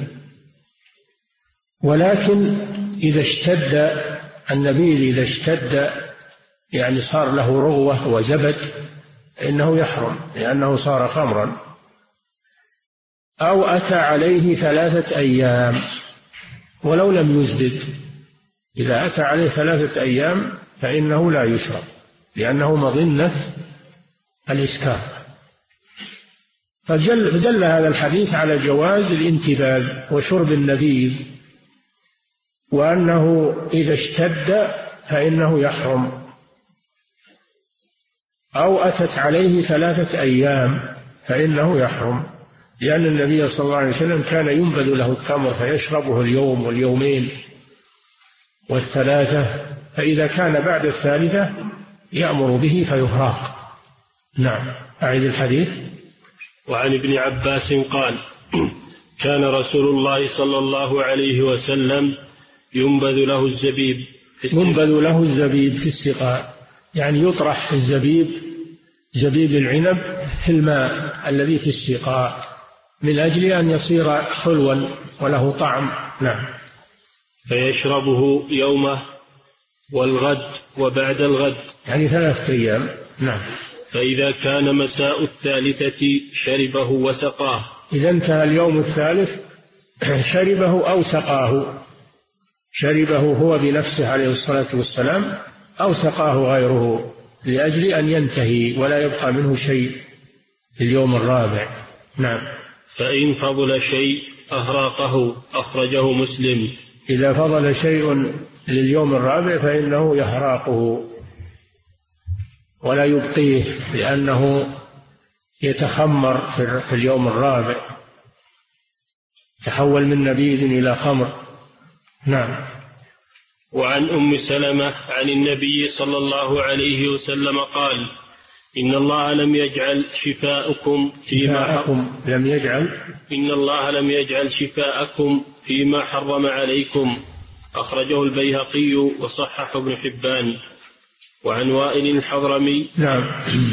ولكن إذا اشتد النبيذ، إذا اشتد يعني صار له رغوة وزبد إنه يحرم لأنه صار خمرا. أو أتى عليه 3 أيام ولو لم يزبد، إذا أتى عليه 3 أيام فإنه لا يشرب لأنه مظنة الإسكار. فدل هذا الحديث على جواز الانتباذ وشرب النبيذ، وأنه إذا اشتد فإنه يحرم. أو أتت عليه 3 أيام فإنه يحرم، لأن النبي صلى الله عليه وسلم كان ينبذ له التمر فيشربه اليوم واليومين والثلاثة، فإذا كان بعد 3 يأمر به فيهراق. نعم. أعيد الحديث. وعن ابن عباس قال: كان رسول الله صلى الله عليه وسلم ينبذ له الزبيب في السقاء، يعني يطرح الزبيب، زبيب العنب، في الماء الذي في السقاء من أجل أن يصير حلوا وله طعم. نعم. فيشربه يومه والغد وبعد الغد، يعني 3 أيام. نعم. فإذا كان مساء 3 شربه وسقاه، إذا انتهى اليوم 3 شربه أو سقاه، شربه هو بنفسه عليه الصلاة والسلام أو سقاه غيره لأجل أن ينتهي ولا يبقى منه شيء في اليوم الرابع. نعم. فإن فضل شيء أهراقه، أخرجه مسلم. إذا فضل شيء لليوم الرابع فإنه يهراقه ولا يبقيه، لأنه يتخمر في اليوم الرابع، تحول من نبيذ إلى خمر. نعم. وعن أم سلمة عن النبي صلى الله عليه وسلم قال: إن الله لم يجعل شفاءكم فيما حرم عليكم، أخرجه البيهقي وصححه ابن حبان. وعن وائل الحضرمي. نعم.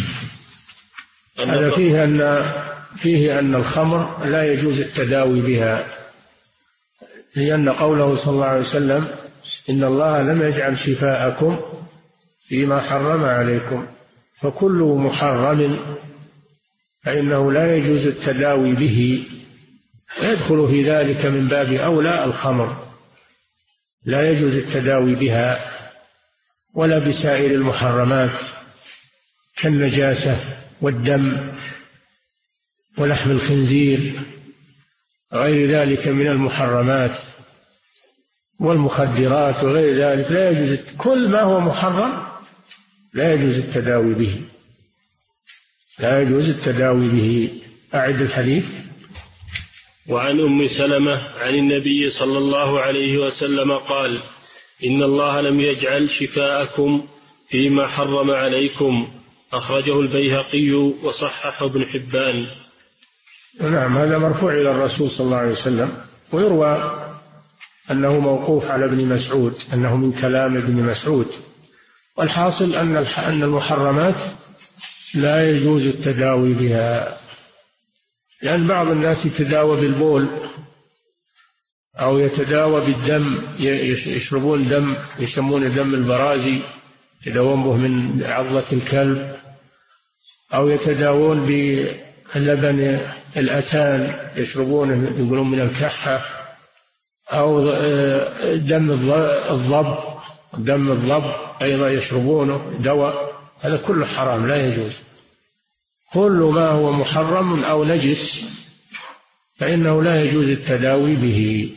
هذا فيه أن الخمر لا يجوز التداوي بها، لأن قوله صلى الله عليه وسلم: إن الله لم يجعل شفاءكم فيما حرم عليكم، فكل محرم فإنه لا يجوز التداوي به، يدخل في ذلك من باب أولى الخمر، لا يجوز التداوي بها ولا بسائر المحرمات كالنجاسة والدم ولحم الخنزير غير ذلك من المحرمات والمخدرات وغير ذلك، لا يجوز. كل ما هو محرم لا يجوز التداوي به، لا يجوز التداوي به. أعد الحديث. وعن أم سلمة عن النبي صلى الله عليه وسلم قال: إن الله لم يجعل شفاءكم فيما حرم عليكم، أخرجه البيهقي وصححه ابن حبان. نعم. هذا مرفوع إلى الرسول صلى الله عليه وسلم، ويروى أنه موقوف على ابن مسعود، أنه من كلام ابن مسعود. والحاصل أن المحرمات لا يجوز التداوي بها، لأن بعض الناس يتداوى بالبول أو يتداوى بالدم، يشربون دم يسمونه دم البرازي، يتداوون به من عضلة الكلب، أو يتداوون باللبن الأتان يشربونه يقولون من الكحة، أو دم الضب أيضا يشربونه دواء. هذا كله حرام لا يجوز. كل ما هو محرم أو نجس فإنه لا يجوز التداوي به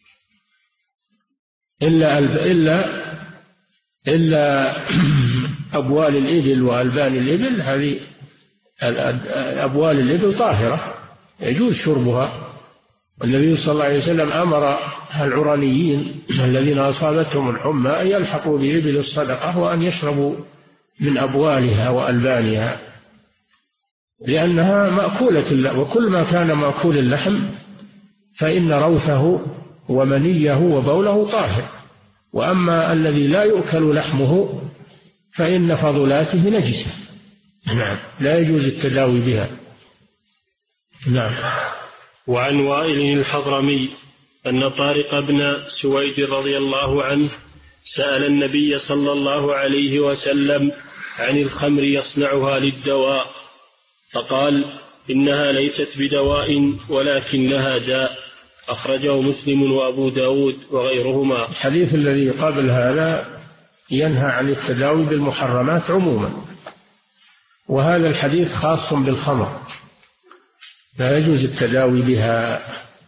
إلا أبوال الإبل وألبان الإبل. هذه أبوال الإبل طاهرة يجوز شربها، والنبي صلى الله عليه وسلم أمر العرانيين الذين أصابتهم الحمى أن يلحقوا بإبل الصدقة وأن يشربوا من أبوالها وألبانها، لأنها مأكولة، وكل ما كان مأكول اللحم فإن روثه ومنيه وبوله طاهر، وأما الذي لا يؤكل لحمه فإن فضلاته نجسة. نعم، لا يجوز التداوي بها. نعم. وعن وائل الحضرمي أن طارق بن سويد رضي الله عنه سأل النبي صلى الله عليه وسلم عن الخمر يصنعها للدواء، فقال: إنها ليست بدواء ولكن لها داء. أخرجه مسلم وأبو داود وغيرهما. الحديث الذي قبل هذا ينهى عن التداوي بالمحرمات عموما، وهذا الحديث خاص بالخمر، لا يجوز التداوي بها،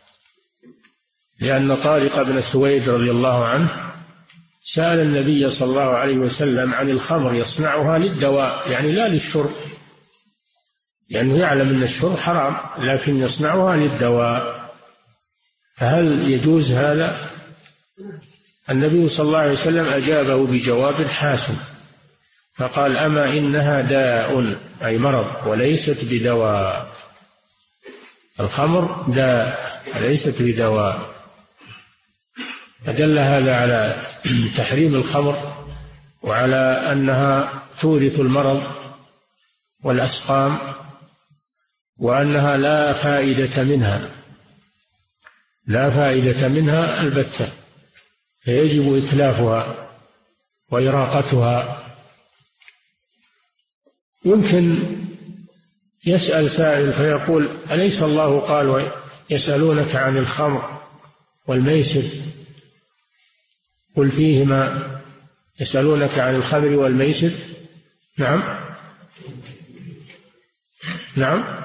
لأن طارق بن سويد رضي الله عنه سأل النبي صلى الله عليه وسلم عن الخمر يصنعها للدواء، يعني لا للشرب، لأنه يعلم أن الشرب حرام، لكن يصنعها للدواء، فهل يجوز هذا؟ النبي صلى الله عليه وسلم أجابه بجواب حاسم، فقال: أما إنها داء، أي مرض، وليست بدواء. الخمر داء وليست بدواء. فدل هذا على تحريم الخمر، وعلى أنها تورث المرض والأسقام، وأنها لا فائدة منها، لا فائدة منها البتة، فيجب إتلافها وإراقتها. يمكن يسأل سائل فيقول: أليس الله قال يسألونك عن الخمر والميسر قل فيهما، يسألونك عن الخمر والميسر؟ نعم، نعم،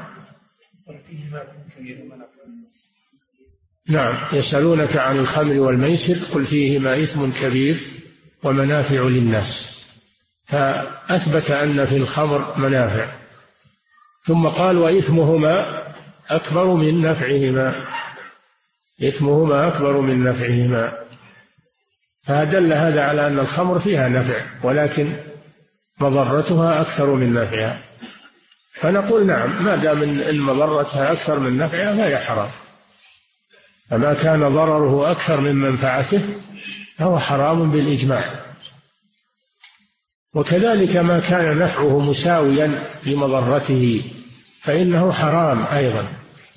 نعم، يسألونك عن الخمر والميسر قل فيهما إثم كبير ومنافع للناس، فأثبت أن في الخمر منافع، ثم قال: وإثمهما أكبر من نفعهما، إثمهما أكبر من نفعهما، فدل هذا على أن الخمر فيها نفع، ولكن مضرتها أكثر من نفعها. فنقول: نعم، ما دام إن مضرتها أكثر من نفعها فهي حرام، فما كان ضرره أكثر من منفعته فهو حرام بالإجماع. وكذلك ما كان نفعه مساويا لمضرته فإنه حرام أيضا.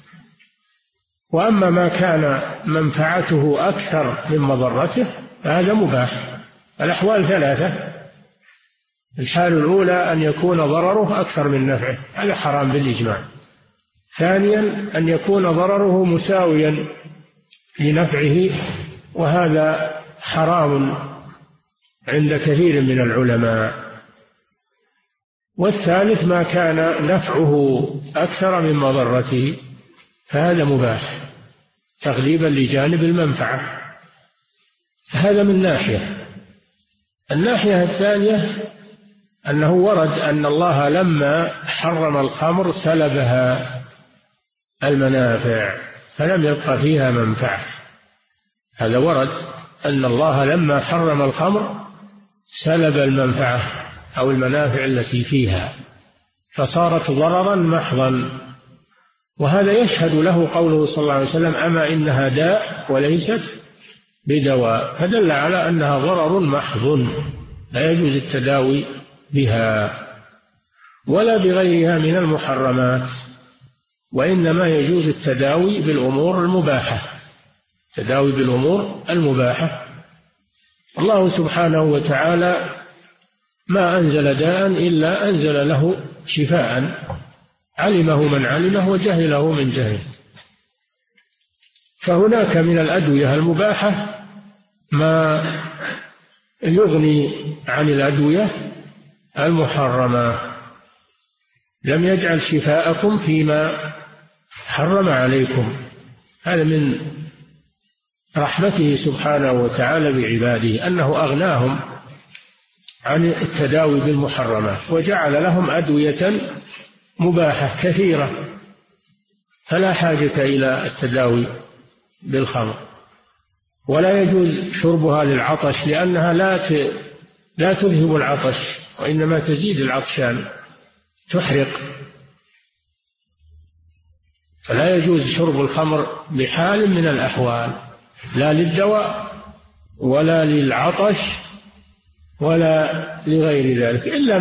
وأما ما كان منفعته أكثر من مضرته فهذا مباح. الأحوال ثلاثة: الحال الأولى أن يكون ضرره أكثر من نفعه، هذا حرام بالإجماع. ثانيا أن يكون ضرره مساويا لنفعه، وهذا حرام عند كثير من العلماء. والثالث ما كان نفعه أكثر من مضرته فهذا مباح تغليبا لجانب المنفعة. هذا من ناحية. الناحية الثانية أنه ورد أن الله لما حرم الخمر سلبها المنافع فلم يبقى فيها منفعة. هذا ورد أن الله لما حرم الخمر سلب المنفعة أو المنافع التي فيها فصارت ضررا محضا، وهذا يشهد له قوله صلى الله عليه وسلم: أما إنها داء وليست بدواء، فدل على أنها ضرر محض لا يجوز التداوي بها ولا بغيرها من المحرمات، وإنما يجوز التداوي بالأمور المباحة، التداوي بالأمور المباحة. الله سبحانه وتعالى ما أنزل داء إلا أنزل له شفاء علمه من علمه وجهله من جهله. فهناك من الأدوية المباحة ما يغني عن الأدوية المحرمة. لم يجعل شفاءكم فيما حرم عليكم، هذا من رحمته سبحانه وتعالى بعباده أنه أغناهم عن التداوي بالمحرمات وجعل لهم أدوية مباحة كثيرة، فلا حاجة إلى التداوي بالخمر. ولا يجوز شربها للعطش لأنها لا تذهب العطش وإنما تزيد العطشان تحرق. فلا يجوز شرب الخمر بحال من الأحوال، لا للدواء ولا للعطش ولا لغير ذلك، إلا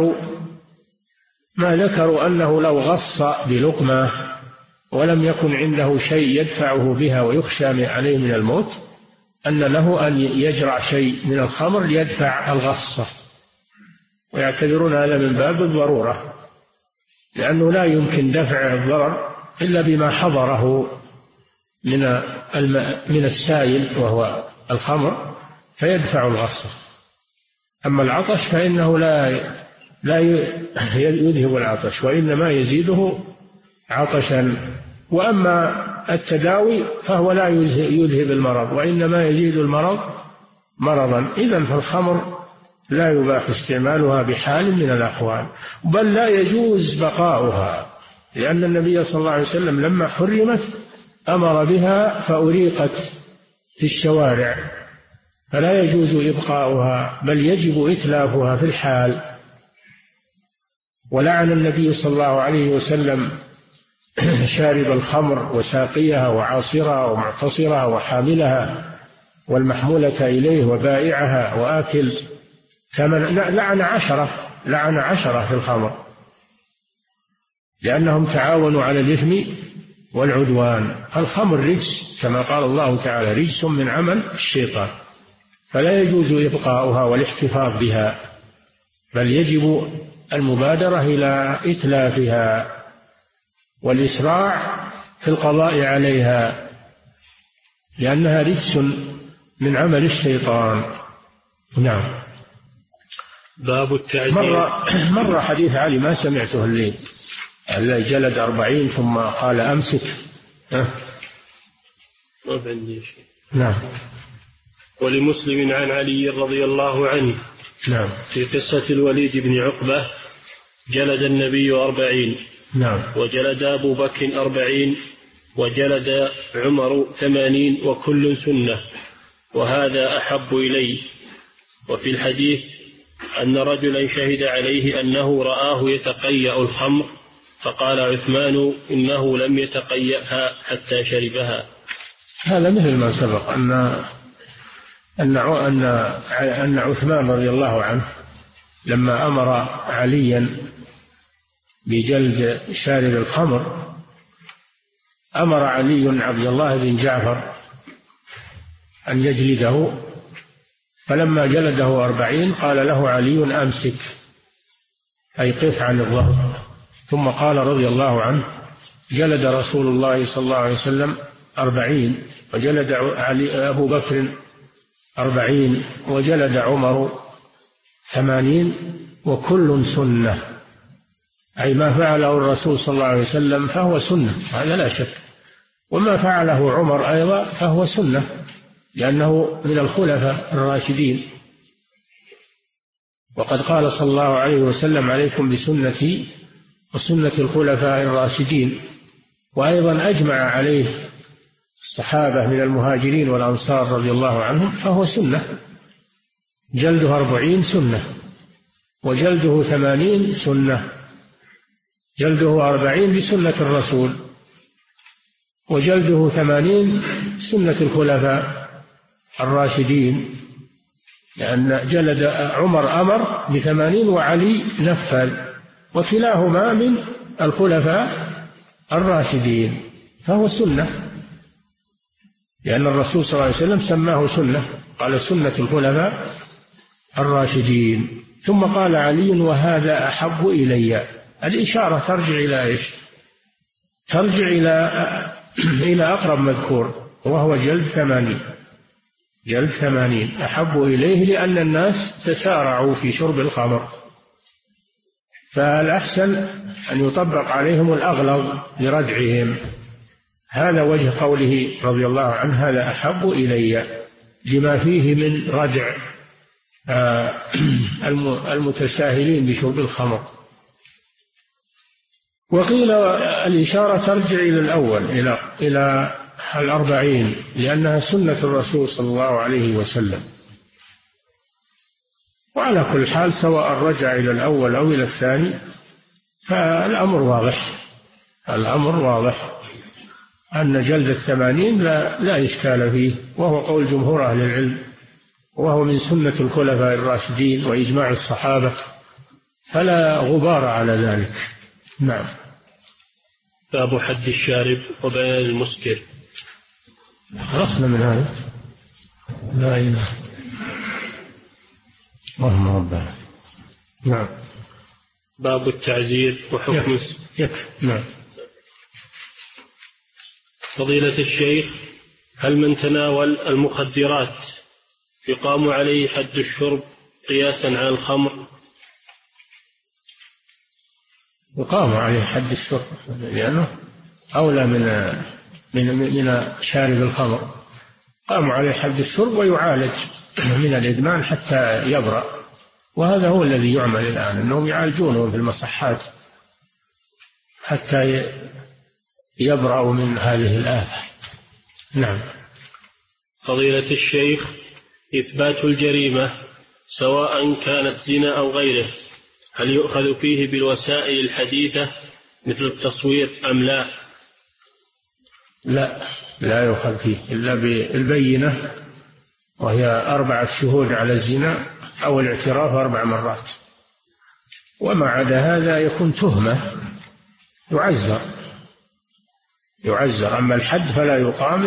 ما ذكروا أنه لو غص بلقمة ولم يكن عنده شيء يدفعه بها ويخشى عليه من الموت، أن له أن يجرع شيء من الخمر ليدفع الغصة، ويعتبرون هذا من باب الضرورة، لأنه لا يمكن دفع الضرر إلا بما حضره من السائل وهو الخمر فيدفع الغصة. أما العطش فإنه لا يذهب العطش، وإنما يزيده عطشا. وأما التداوي فهو لا يذهب المرض، وإنما يزيد المرض مرضا. إذن فالخمر لا يباح استعمالها بحال من الأحوال، بل لا يجوز بقاؤها، لأن النبي صلى الله عليه وسلم لما حرمت أمر بها فأريقت في الشوارع، فلا يجوز إبقاؤها بل يجب إتلافها في الحال. ولعن النبي صلى الله عليه وسلم شارب الخمر وساقيها وعاصرها ومعتصرها وحاملها والمحمولة إليه وبائعها وآكل ثمن. لعن 10 في الخمر، لأنهم تعاونوا على الإثم والعدوان. الخمر رجس كما قال الله تعالى: رجس من عمل الشيطان، فلا يجوز إبقاؤها والاحتفاظ بها، بل يجب المبادرة إلى إتلافها والإسراع في القضاء عليها، لأنها رجس من عمل الشيطان. نعم. باب التعزير. مر حديث علي ما سمعته الليل، جلد 40 ثم قال أمسك. نعم. ولمسلم عن علي رضي الله عنه نعم في قصة الوليد بن عقبة: جلد النبي 40. نعم. وجلد أبو بكر 40، وجلد عمر 80، وكل سنة، وهذا أحب إلي. وفي الحديث أن رجلا شهد عليه أنه رآه يتقيأ الخمر، فقال عثمان: إنه لم يتقيأها حتى شربها. هذا مثل ما سبق أن عثمان رضي الله عنه لما أمر عليا بجلد شارب الخمر، أمر علي عبد الله بن جعفر أن يجلده، فلما جلده 40 قال له علي: أمسك، أي قف عن الضرب. ثم قال رضي الله عنه: جلد رسول الله صلى الله عليه وسلم 40، وجلد أبو بكر 40، وجلد عمر 80، وكل سنة، أي ما فعله الرسول صلى الله عليه وسلم فهو سنة، هذا لا شك. وما فعله عمر أيضا فهو سنة، لأنه من الخلفاء الراشدين. وقد قال صلى الله عليه وسلم: عليكم بسنتي وسنة الخلفاء الراشدين. وأيضا أجمع عليه الصحابة من المهاجرين والأنصار رضي الله عنهم، فهو سنة. جلده 40 سنة، وجلده 80 سنة. جلده 40 بسنة الرسول، وجلده 80 سنة الخلفاء الراشدين، لأن جلد عمر أمر ب80 وعلي نفذ، وكلاهما من الخلفاء الراشدين، فهو سنة، لأن الرسول صلى الله عليه وسلم سماه سنة، قال: سنة الخلفاء الراشدين. ثم قال علي: وهذا أحب إلي. الإشارة ترجع إلى إيش؟ ترجع إلى أقرب مذكور، وهو جلد 80. جلد 80 أحب إليه، لأن الناس تسارعوا في شرب الخمر، فالأحسن أن يطبق عليهم الأغلظ لردعهم. هذا وجه قوله رضي الله عنه: هذا أحب إلي، لما فيه من ردع المتساهلين بشرب الخمر. وقيل الإشارة ترجع إلى الأول، إلى 40، لأنها سنة الرسول صلى الله عليه وسلم. وعلى كل حال سواء رجع إلى الأول أو إلى الثاني فالأمر واضح. الأمر واضح أن جلد 80 لا إشكال فيه، وهو قول جمهور أهل العلم، وهو من سنة الخلفاء الراشدين وإجماع الصحابة، فلا غبار على ذلك. نعم. باب حد الشارب وبيان المسكر. خلصنا من هذا. لا إله اللهم ربنا. نعم. باب التعزير وحكم يكفي. نعم. فضيلة الشيخ، هل من تناول المخدرات يقام عليه حد الشرب قياسا على الخمر؟ يقام عليه حد الشرب لأنه أولى من شارب الخمر. قام عليه حد الشرب ويعالج من الإدمان حتى يبرأ، وهذا هو الذي يعمل الآن، أنهم يعالجونه في المصحات حتى يبرأ من هذه الآفة. نعم. فضيلة الشيخ، إثبات الجريمة سواء كانت زنا أو غيره هل يؤخذ فيه بالوسائل الحديثة مثل التصوير أم لا؟ لا يؤخذ فيه إلا بالبينة، وهي 4 شهود على الزنا أو الاعتراف 4 مرات، وما عدا هذا يكون تهمة يعزر. أما الحد فلا يقام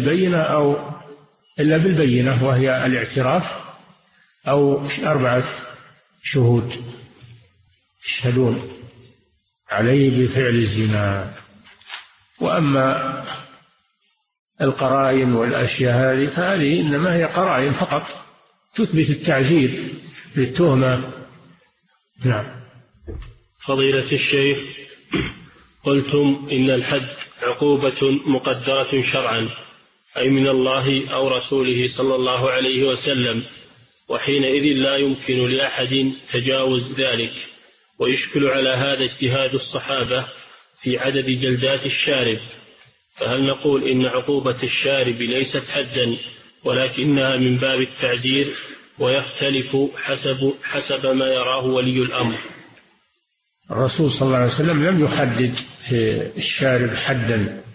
إلا بالبينة وهي الاعتراف أو 4 شهود يشهدون عليه بفعل الزنا. وأما القرائن والأشياء فهذه إنما هي قرائن فقط تثبت التعزير للتهمة. نعم. فضيلة الشيخ، قلتم إن الحد عقوبة مقدرة شرعا، أي من الله أو رسوله صلى الله عليه وسلم، وحينئذ لا يمكن لأحد تجاوز ذلك، ويشكل على هذا اجتهاد الصحابة في عدد جلدات الشارب، فهل نقول إن عقوبة الشارب ليست حدا ولكنها من باب التعزير ويختلف حسب ما يراه ولي الأمر؟ الرسول صلى الله عليه وسلم لم يحدد في الشارب حدا،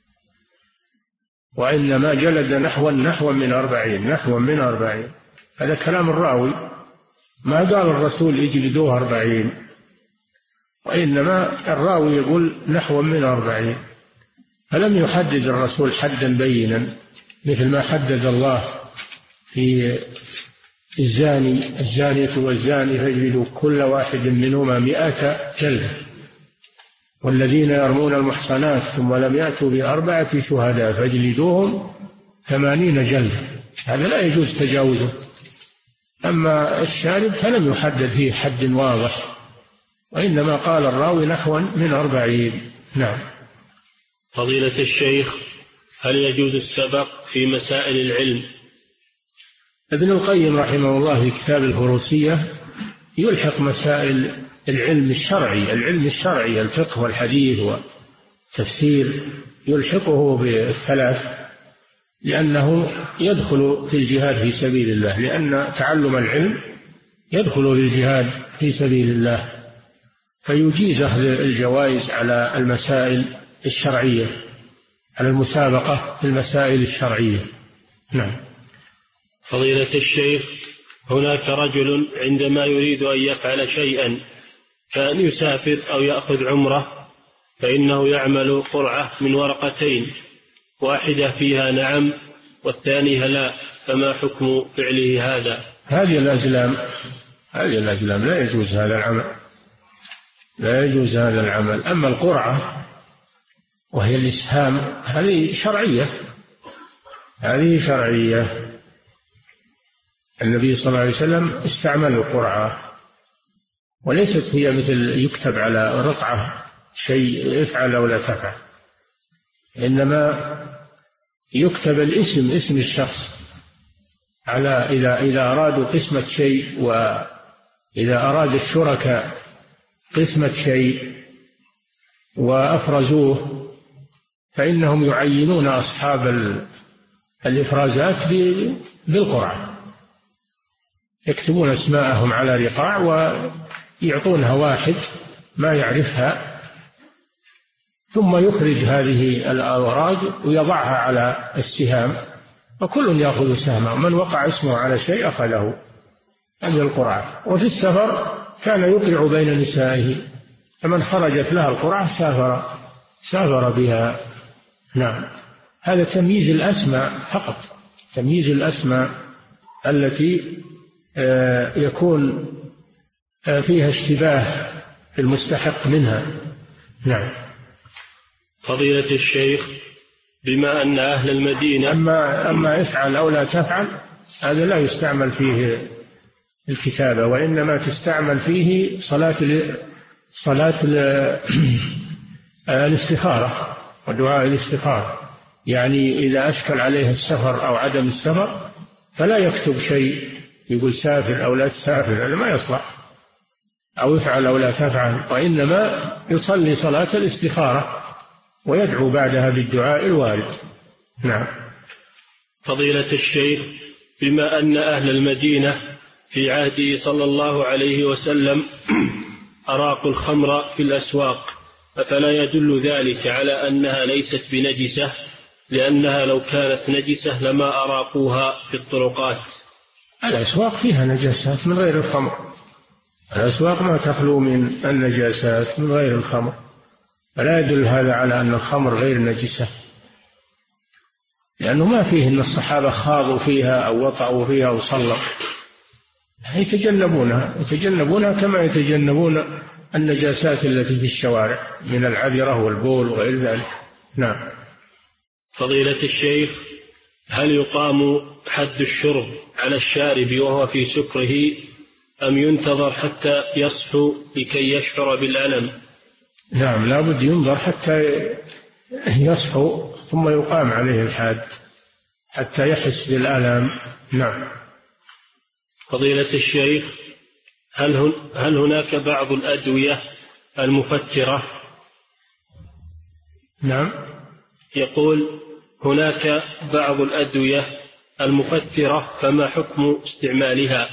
وإنما جلد نحو من 40. هذا كلام الراوي، ما قال الرسول اجلدوه 40، وإنما الراوي يقول نحو من 40، فلم يحدد الرسول حدا بينا مثل ما حدد الله في الزانية والزاني فاجلدوا كل واحد منهما 100 جلدة، والذين يرمون المحصنات ثم لم يأتوا ب4 شهداء فاجلدوهم 80 جلدة. هذا لا يجوز تجاوزه. أما الشارب فلم يحدد فيه حد واضح، وإنما قال الراوي نحو من 40. نعم. فضيلة الشيخ، هل يجوز السبق في مسائل العلم؟ ابن القيم رحمه الله في كتاب الفروسية يلحق مسائل العلم الشرعي الفقه والحديث والتفسير، يلحقه بالثلاث، لأنه يدخل في الجهاد في سبيل الله، لأن تعلم العلم يدخل في الجهاد في سبيل الله، فيجيز أخذ الجوائز على المسائل الشرعية، على المسابقة في المسائل الشرعية. نعم. فضيلة الشيخ، هناك رجل عندما يريد أن يفعل شيئا كأن يسافر أو يأخذ عمرة، فإنه يعمل قرعة من ورقتين، واحدة فيها نعم والثانية لا، فما حكم فعله هذا؟ هذه الأزلام لا يجوز هذا العمل. أما القرعة وهي الإسهام هذه شرعية. النبي صلى الله عليه وسلم استعمل القرعة، وليست هي مثل يكتب على رقعة شيء افعل أو لا تفعل، إنما يكتب اسم الشخص على إذا أرادوا قسمة شيء، وإذا أراد الشركاء قسمة شيء وأفرزوه فإنهم يعينون أصحاب الإفرازات بالقرعة، يكتبون أسماءهم على رقاع ويعطونها واحد ما يعرفها، ثم يخرج هذه الأوراق ويضعها على السهام، وكل يأخذ سهمه، من وقع اسمه على شيء أخذه. هذه القرعة. وفي السفر كان يقرع بين نسائه، فمن خرجت لها القرعة سافر بها. نعم. هذا تمييز الأسماء فقط، تمييز الأسماء التي يكون فيها اشتباه في المستحق منها. نعم. فضيلة الشيخ، بما أن أهل المدينة أما افعل أو لا تفعل هذا لا يستعمل فيه الكتابة، وإنما تستعمل فيه صلاة الاستخارة ودعاء الاستخارة. يعني إذا أشكل عليه السفر أو عدم السفر فلا يكتب شيء يقول سافر أو لا تسافر، هذا ما يصلح، أو افعل أو لا تفعل، وإنما يصلي صلاة الاستخارة ويدعو بعدها بالدعاء الوارد. نعم. فضيلة الشيخ، بما أن أهل المدينة في عهده صلى الله عليه وسلم أراقوا الخمر في الأسواق، أفلا يدل ذلك على أنها ليست بنجسة؟ لأنها لو كانت نجسة لما أراقوها في الطرقات. الأسواق فيها نجاسات من غير الخمر، الأسواق ما تخلو من النجاسات من غير الخمر، فلا يدل هذا على أن الخمر غير نجسة، لأنه ما فيه أن الصحابة خاضوا فيها أو وطعوا فيها أو صلوا، يتجنبونها كما يتجنبون النجاسات التي في الشوارع من العذرة والبول وغير ذلك. نعم. فضيلة الشيخ، هل يقام حد الشرب على الشارب وهو في سكره أم ينتظر حتى يصحو لكي يشعر بالألم؟ نعم، لا بد ينظر حتى يصحو ثم يقام عليه الحد حتى يحس بالألم. نعم. فضيلة الشيخ، هل هناك بعض الأدوية المفترة؟ نعم. يقول هناك بعض الأدوية المفترة، فما حكم استعمالها؟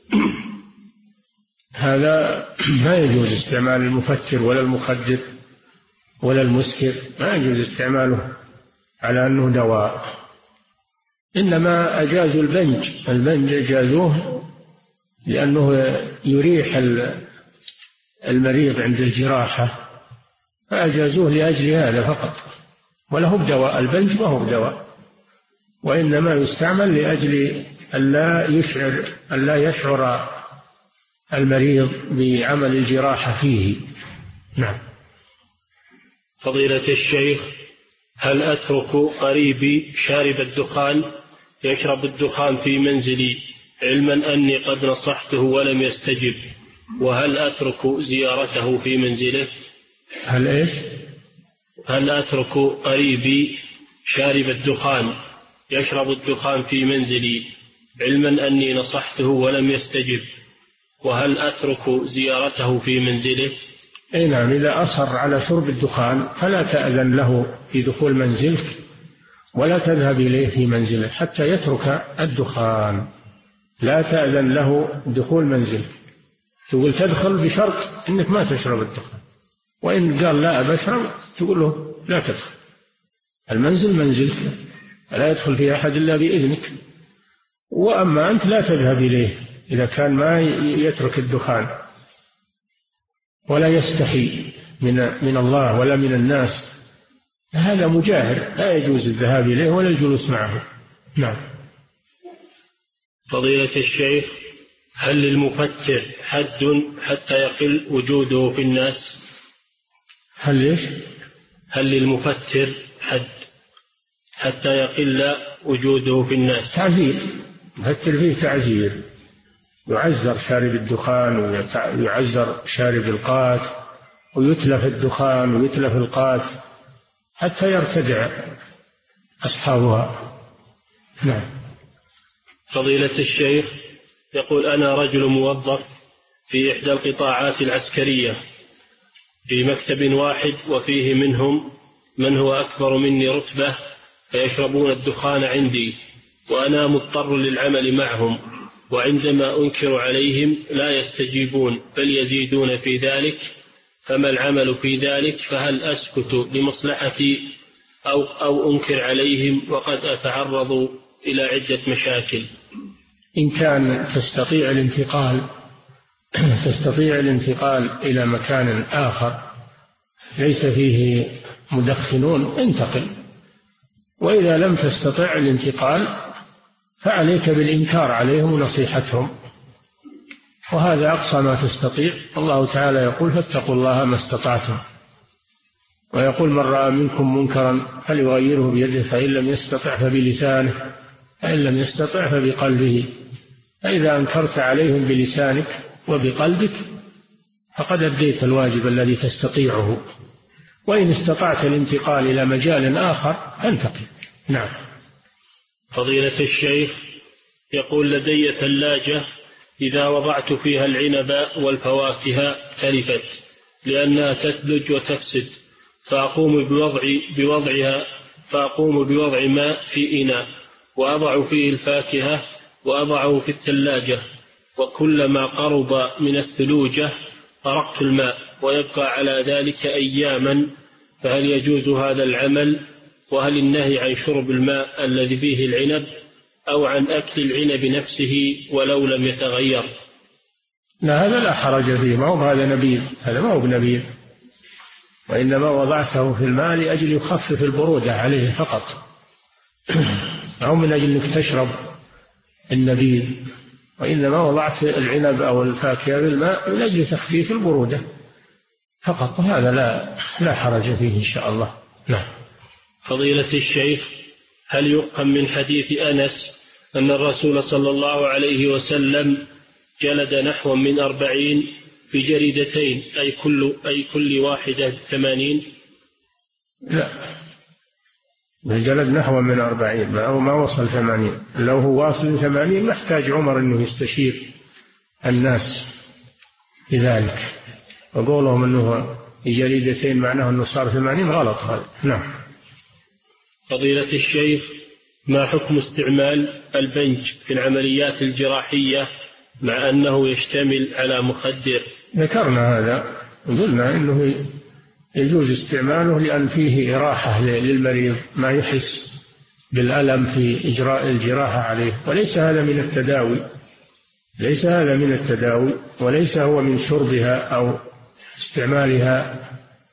هذا ما يجوز استعمال المفتر ولا المخدر ولا المسكر، ما يجوز استعماله على أنه دواء، إنما أجازوا البنج أجازوه لأنه يريح المريض عند الجراحة، فأجازوه لأجل هذا فقط، ولا هو بدواء. البنج ما هو بدواء، وإنما يستعمل لأجل ألا يشعر المريض بعمل الجراحة فيه. نعم. فضيلة الشيخ، هل أترك قريبي شارب الدخان يشرب الدخان في منزلي علما أني قد نصحته ولم يستجب، وهل أترك زيارته في منزله؟ هل أترك قريبي شارب الدخان يشرب الدخان في منزلي علما أني نصحته ولم يستجب، وهل أترك زيارته في منزله؟ أي نعم، إذا أصر على شرب الدخان فلا تأذن له في دخول منزلك ولا تذهب إليه في منزله حتى يترك الدخان، لا تأذن له دخول منزلك، تقول تدخل بشرط أنك ما تشرب الدخان، وإن قال لا أبشرب تقول له لا تدخل، المنزل منزلك لا يدخل فيه أحد إلا بإذنك، وأما أنت لا تذهب إليه إذا كان ما يترك الدخان ولا يستحي من الله ولا من الناس، هذا مجاهر لا يجوز الذهاب إليه ولا الجلوس معه. نعم. فضيلة الشيخ، هل للمفتر حد حتى يقل وجوده في الناس؟ هل للمفتر حد حتى يقل وجوده في الناس؟ تعزير، مفتر فيه تعزير، يعزر شارب الدخان ويعزر شارب القات، ويتلف الدخان ويتلف القات حتى يرتدع أصحابها. نعم. فضيلة الشيخ، يقول أنا رجل موظف في إحدى القطاعات العسكرية في مكتب واحد، وفيه منهم من هو أكبر مني رتبة فيشربون الدخان عندي، وأنا مضطر للعمل معهم، وعندما أنكر عليهم لا يستجيبون بل يزيدون في ذلك، فما العمل في ذلك؟ فهل أسكت لمصلحتي أو أنكر عليهم وقد أتعرض إلى عدة مشاكل؟ إن كان تستطيع الانتقال إلى مكان آخر ليس فيه مدخنون انتقل، وإذا لم تستطع الانتقال فعليك بالإنكار عليهم ونصيحتهم، وهذا أقصى ما تستطيع. الله تعالى يقول: فاتقوا الله ما استطعتم. ويقول: من رأى منكم منكرا فليغيره بيده، فإن لم يستطع فبلسانه، فإن لم يستطع فبقلبه. فإذا أنكرت عليهم بلسانك وبقلبك فقد أديت الواجب الذي تستطيعه. وإن استطعت الانتقال إلى مجال آخر فانتقل. نعم. فضيلة الشيخ يقول: لدي ثلاجة إذا وضعت فيها العنب والفواكه تلفت لأنها تثلج وتفسد، فأقوم بوضع ماء في إناء وأضع فيه الفاكهة وأضعه في الثلاجة، وكلما قرب من الثلوجة طرقت الماء ويبقى على ذلك أياما، فهل يجوز هذا العمل؟ وهل النهي عن شرب الماء الذي فيه العنب أو عن أكل العنب نفسه ولو لم يتغير؟ لا، هذا لا حرج فيه، ما هو هذا نبيذ، هذا ما هو بنبيذ، وإنما وضعته في الماء لأجل يخفف البرودة عليه فقط، أو من أجل أنك تشرب النبيذ، وإنما وضعت العنب أو الفاكهة في الماء من أجل تخفيف البرودة فقط، وهذا لا حرج فيه إن شاء الله. نعم. فضيلة الشيخ، هل يفهم من حديث أنس أن الرسول صلى الله عليه وسلم جلد نحو من 40 بجريدتين أي كل واحدة 80؟ لا، الجلد نحو من 40 ما وصل 80. لو هو واصل 80 محتاج عمر أنه يستشير الناس بذلك، وقولهم أنه جريدتين معناه أنه صار 80 غلط هذا. نعم. فضيلة الشيخ، ما حكم استعمال البنج في العمليات الجراحية مع أنه يشتمل على مخدر؟ ذكرنا هذا، قلنا أنه يجوز استعماله لأن فيه إراحة للمريض، ما يحس بالألم في إجراء الجراحة عليه، وليس هذا من التداوي، وليس هو من شربها أو استعمالها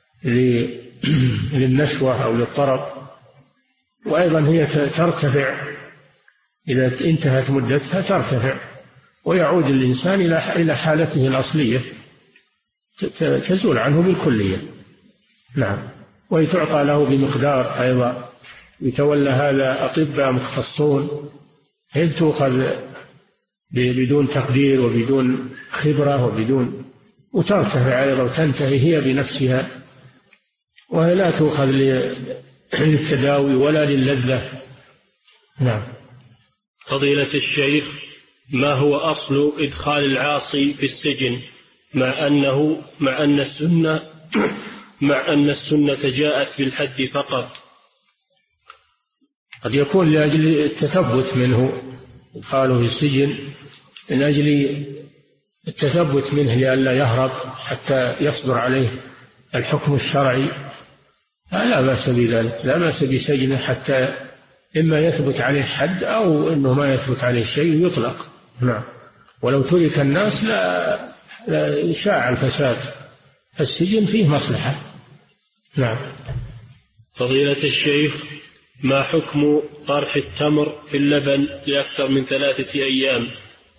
للنشوة أو للطرب. وأيضا هي ترتفع إذا انتهت مدتها، ترتفع ويعود الإنسان إلى حالته الأصلية، تزول عنه بالكلية. نعم. ويتعطى له بمقدار أيضا، يتولى هذا أطباء مختصون، هي تؤخذ بدون تقدير وبدون خبرة وترتفع أيضا وتنتهي هي بنفسها، وهي لا تؤخذ للتداوي ولا للذة. نعم. فضيلة الشيخ، ما هو أصل إدخال العاصي في السجن مع أن السنة جاءت بالحد فقط؟ قد يكون لأجل التثبت منه، إدخاله في السجن من أجل التثبت منه لئلا يهرب حتى يصدر عليه الحكم الشرعي، لا بأس بذلك، لا بأس بسجنه حتى إما يثبت عليه حد أو إنه ما يثبت عليه شيء يطلق. نعم. ولو ترك الناس لا شاع الفساد، السجن فيه مصلحة. نعم. فضيلة الشيخ، ما حكم طرح التمر في اللبن لأكثر من 3 أيام؟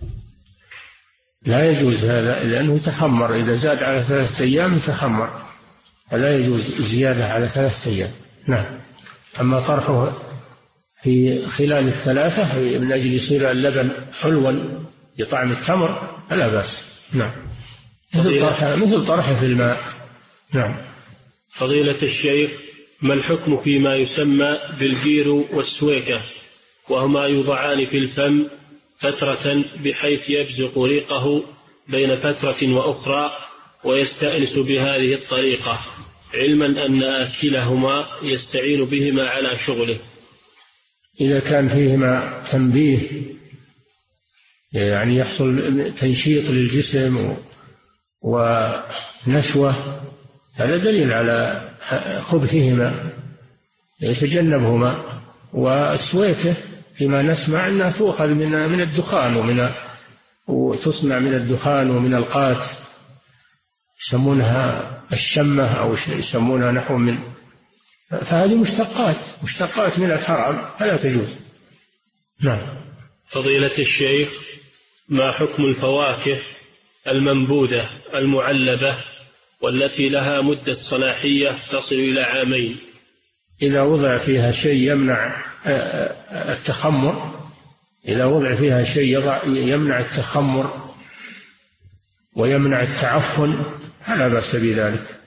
لا يجوز هذا، لأنه يتخمر، إذا زاد على 3 أيام يتخمر، فلا يجوز زيادة على 3 أيام. نعم. أما طرحه في خلال 3 من أجل يصير اللبن حلوا بطعم التمر فلا بأس. نعم. مثل طرحه في الماء. نعم. فضيلة الشيخ، ما الحكم فيما يسمى بالجير والسويكة، وهما يوضعان في الفم فترة بحيث يبزق ريقه بين فترة وأخرى ويستأنس بهذه الطريقة، علما أن آكلهما يستعين بهما على شغله؟ إذا كان فيهما تنبيه يعني يحصل تنشيط للجسم ونشوة، هذا دليل على خبثهما، يتجنبهما. والسويكة فيما نسمع أنها تؤخذ من الدخان وتصنع من الدخان ومن القات، يسمونها الشمة أو يسمونها نحو من، فهذه مشتقات من الحرام فلا تجوز. نعم. فضيلة الشيخ، ما حكم الفواكه المنبوذة المعلبة والتي لها مدة صلاحية تصل إلى 2 عام؟ إذا وضع فيها شيء يمنع التخمر، إذا وضع فيها شيء يمنع التخمر ويمنع التعفن فلا بأس بذلك.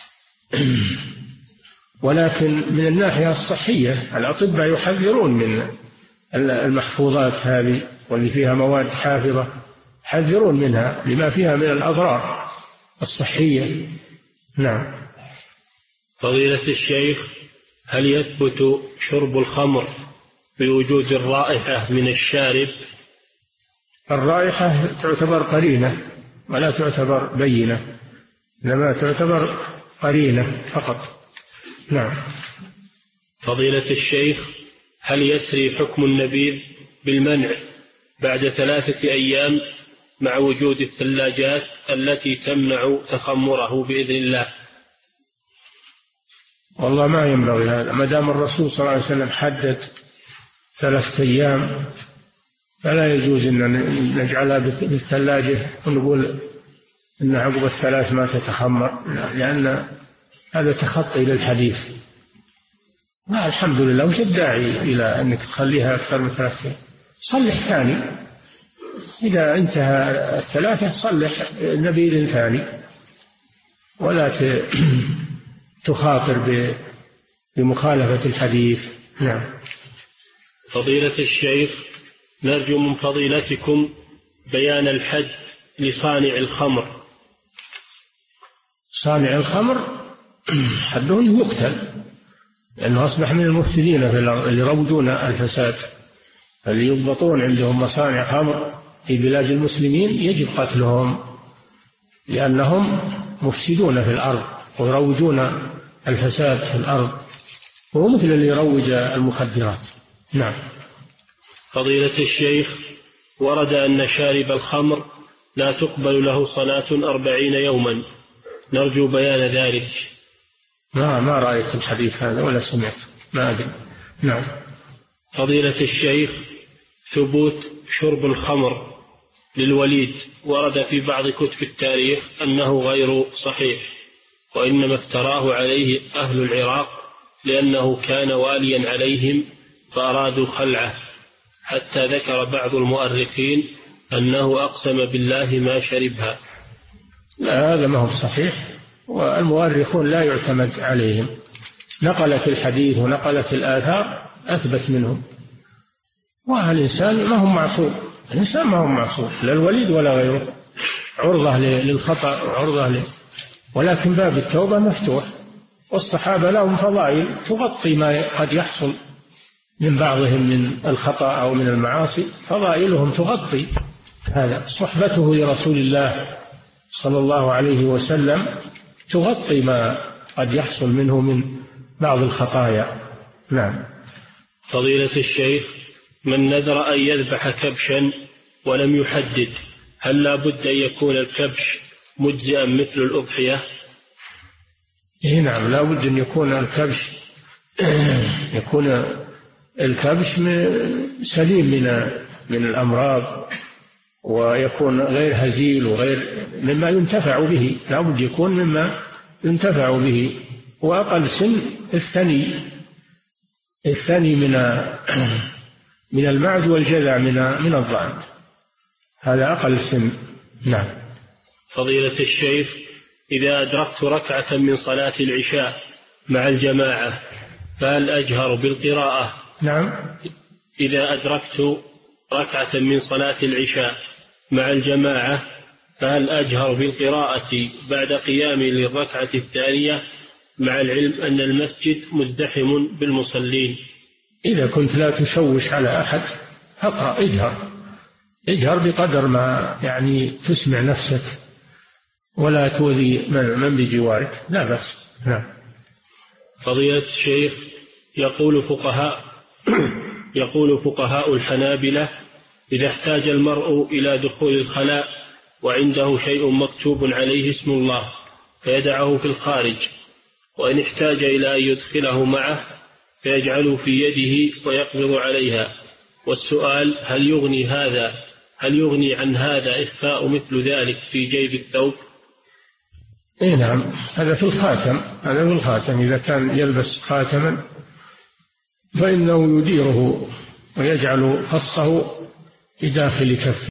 ولكن من الناحية الصحية الأطباء يحذرون من المحفوظات هذه واللي فيها مواد حافظة، يحذرون منها لما فيها من الأضرار الصحية. نعم. فضيلة الشيخ، هل يثبت شرب الخمر بوجود الرائحة من الشارب؟ الرائحة تعتبر قرينة ولا تعتبر بينة، إنما تعتبر قرينة فقط. نعم. فضيلة الشيخ، هل يسري حكم النبيذ بالمنع بعد 3 أيام مع وجود الثلاجات التي تمنع تخمره بإذن الله؟ والله ما ينبغي هذا، ما دام الرسول صلى الله عليه وسلم حدد 3 أيام فلا يجوز أن نجعلها بالثلاجة ونقول إن عقب 3 ما تتخمر، لأن هذا تخطي للحديث. الحمد لله، وش الداعي إلى أنك تخليها أكثر من 3 أيام؟ صلح ثاني، إذا انتهى 3 صلح نبيذ ثاني، ولا تخاطر بمخالفة الحديث. نعم. فضيلة الشيخ، نرجو من فضيلتكم بيان الحد لصانع الخمر. صانع الخمر حده يقتل، لأنه أصبح من المفسدين اللي يروجون الفساد، اللي يضبطون عندهم مصانع خمر في بلاد المسلمين يجب قتلهم، لأنهم مفسدون في الأرض ويروجون الفساد في الأرض، وهو مثل اللي يروج المخدرات. نعم. فضيلة الشيخ، ورد أن شارب الخمر لا تقبل له صلاة 40 يوما، نرجو بيان ذلك. ما رأيت الحديث هذا ولا سمعت، ما أدري. نعم. فضيلة الشيخ، ثبوت شرب الخمر للوليد ورد في بعض كتب التاريخ أنه غير صحيح، وإنما افتراه عليه أهل العراق لأنه كان واليا عليهم فأرادوا خلعه، حتى ذكر بعض المؤرخين أنه أقسم بالله ما شربها. لا، هذا ما هو صحيح، والمؤرخون لا يعتمد عليهم، نقلت الحديث ونقلت الآثار أثبت منهم، والإنسان ما هو معصوم، الإنسان ما هو معصوم، لا الوليد ولا غيره، عرضة للخطأ وعرضة ولكن باب التوبة مفتوح، والصحابة لهم فضائل تغطي ما قد يحصل من بعضهم من الخطأ أو من المعاصي، فضائلهم تغطي هذا. صحبته لرسول الله صلى الله عليه وسلم تغطي ما قد يحصل منه من بعض الخطايا. نعم. فضيلة الشيخ، من نذر أن يذبح كبشا ولم يحدد، هل لا بد أن يكون الكبش مجزئا مثل الأضحية؟ نعم، لا بد أن يكون الكبش سليم من الأمراض، ويكون غير هزيل وغير مما ينتفع به، لا بد يكون مما ينتفع به. وأقل سن الثاني من المعز والجذع من الضأن، هذا أقل سن. نعم. فضيلة الشيخ، إذا أدركت ركعة من صلاة العشاء مع الجماعة فهل أجهر بالقراءة؟ نعم. إذا أدركت ركعة من صلاة العشاء مع الجماعة فهل أجهر بالقراءة بعد قيامي للركعة الثانية، مع العلم أن المسجد مزدحم بالمصلين؟ إذا كنت لا تشوش على أحد فاقرأ، اجهر، اجهر بقدر ما يعني تسمع نفسك ولا تؤذي من بجوارك، لا بأس. نعم. فضيلة الشيخ، يقول فقهاء الحنابلة: إذا احتاج المرء إلى دخول الخلاء وعنده شيء مكتوب عليه اسم الله فيدعه في الخارج، وإن احتاج إلى أن يدخله معه فيجعله في يده ويقبض عليها. والسؤال: هل يغني عن هذا إخفاء مثل ذلك في جيب الثوب؟ إيه نعم، هذا في الخاتم، إذا كان يلبس خاتما فإنه يديره ويجعل فصه في داخل كفه.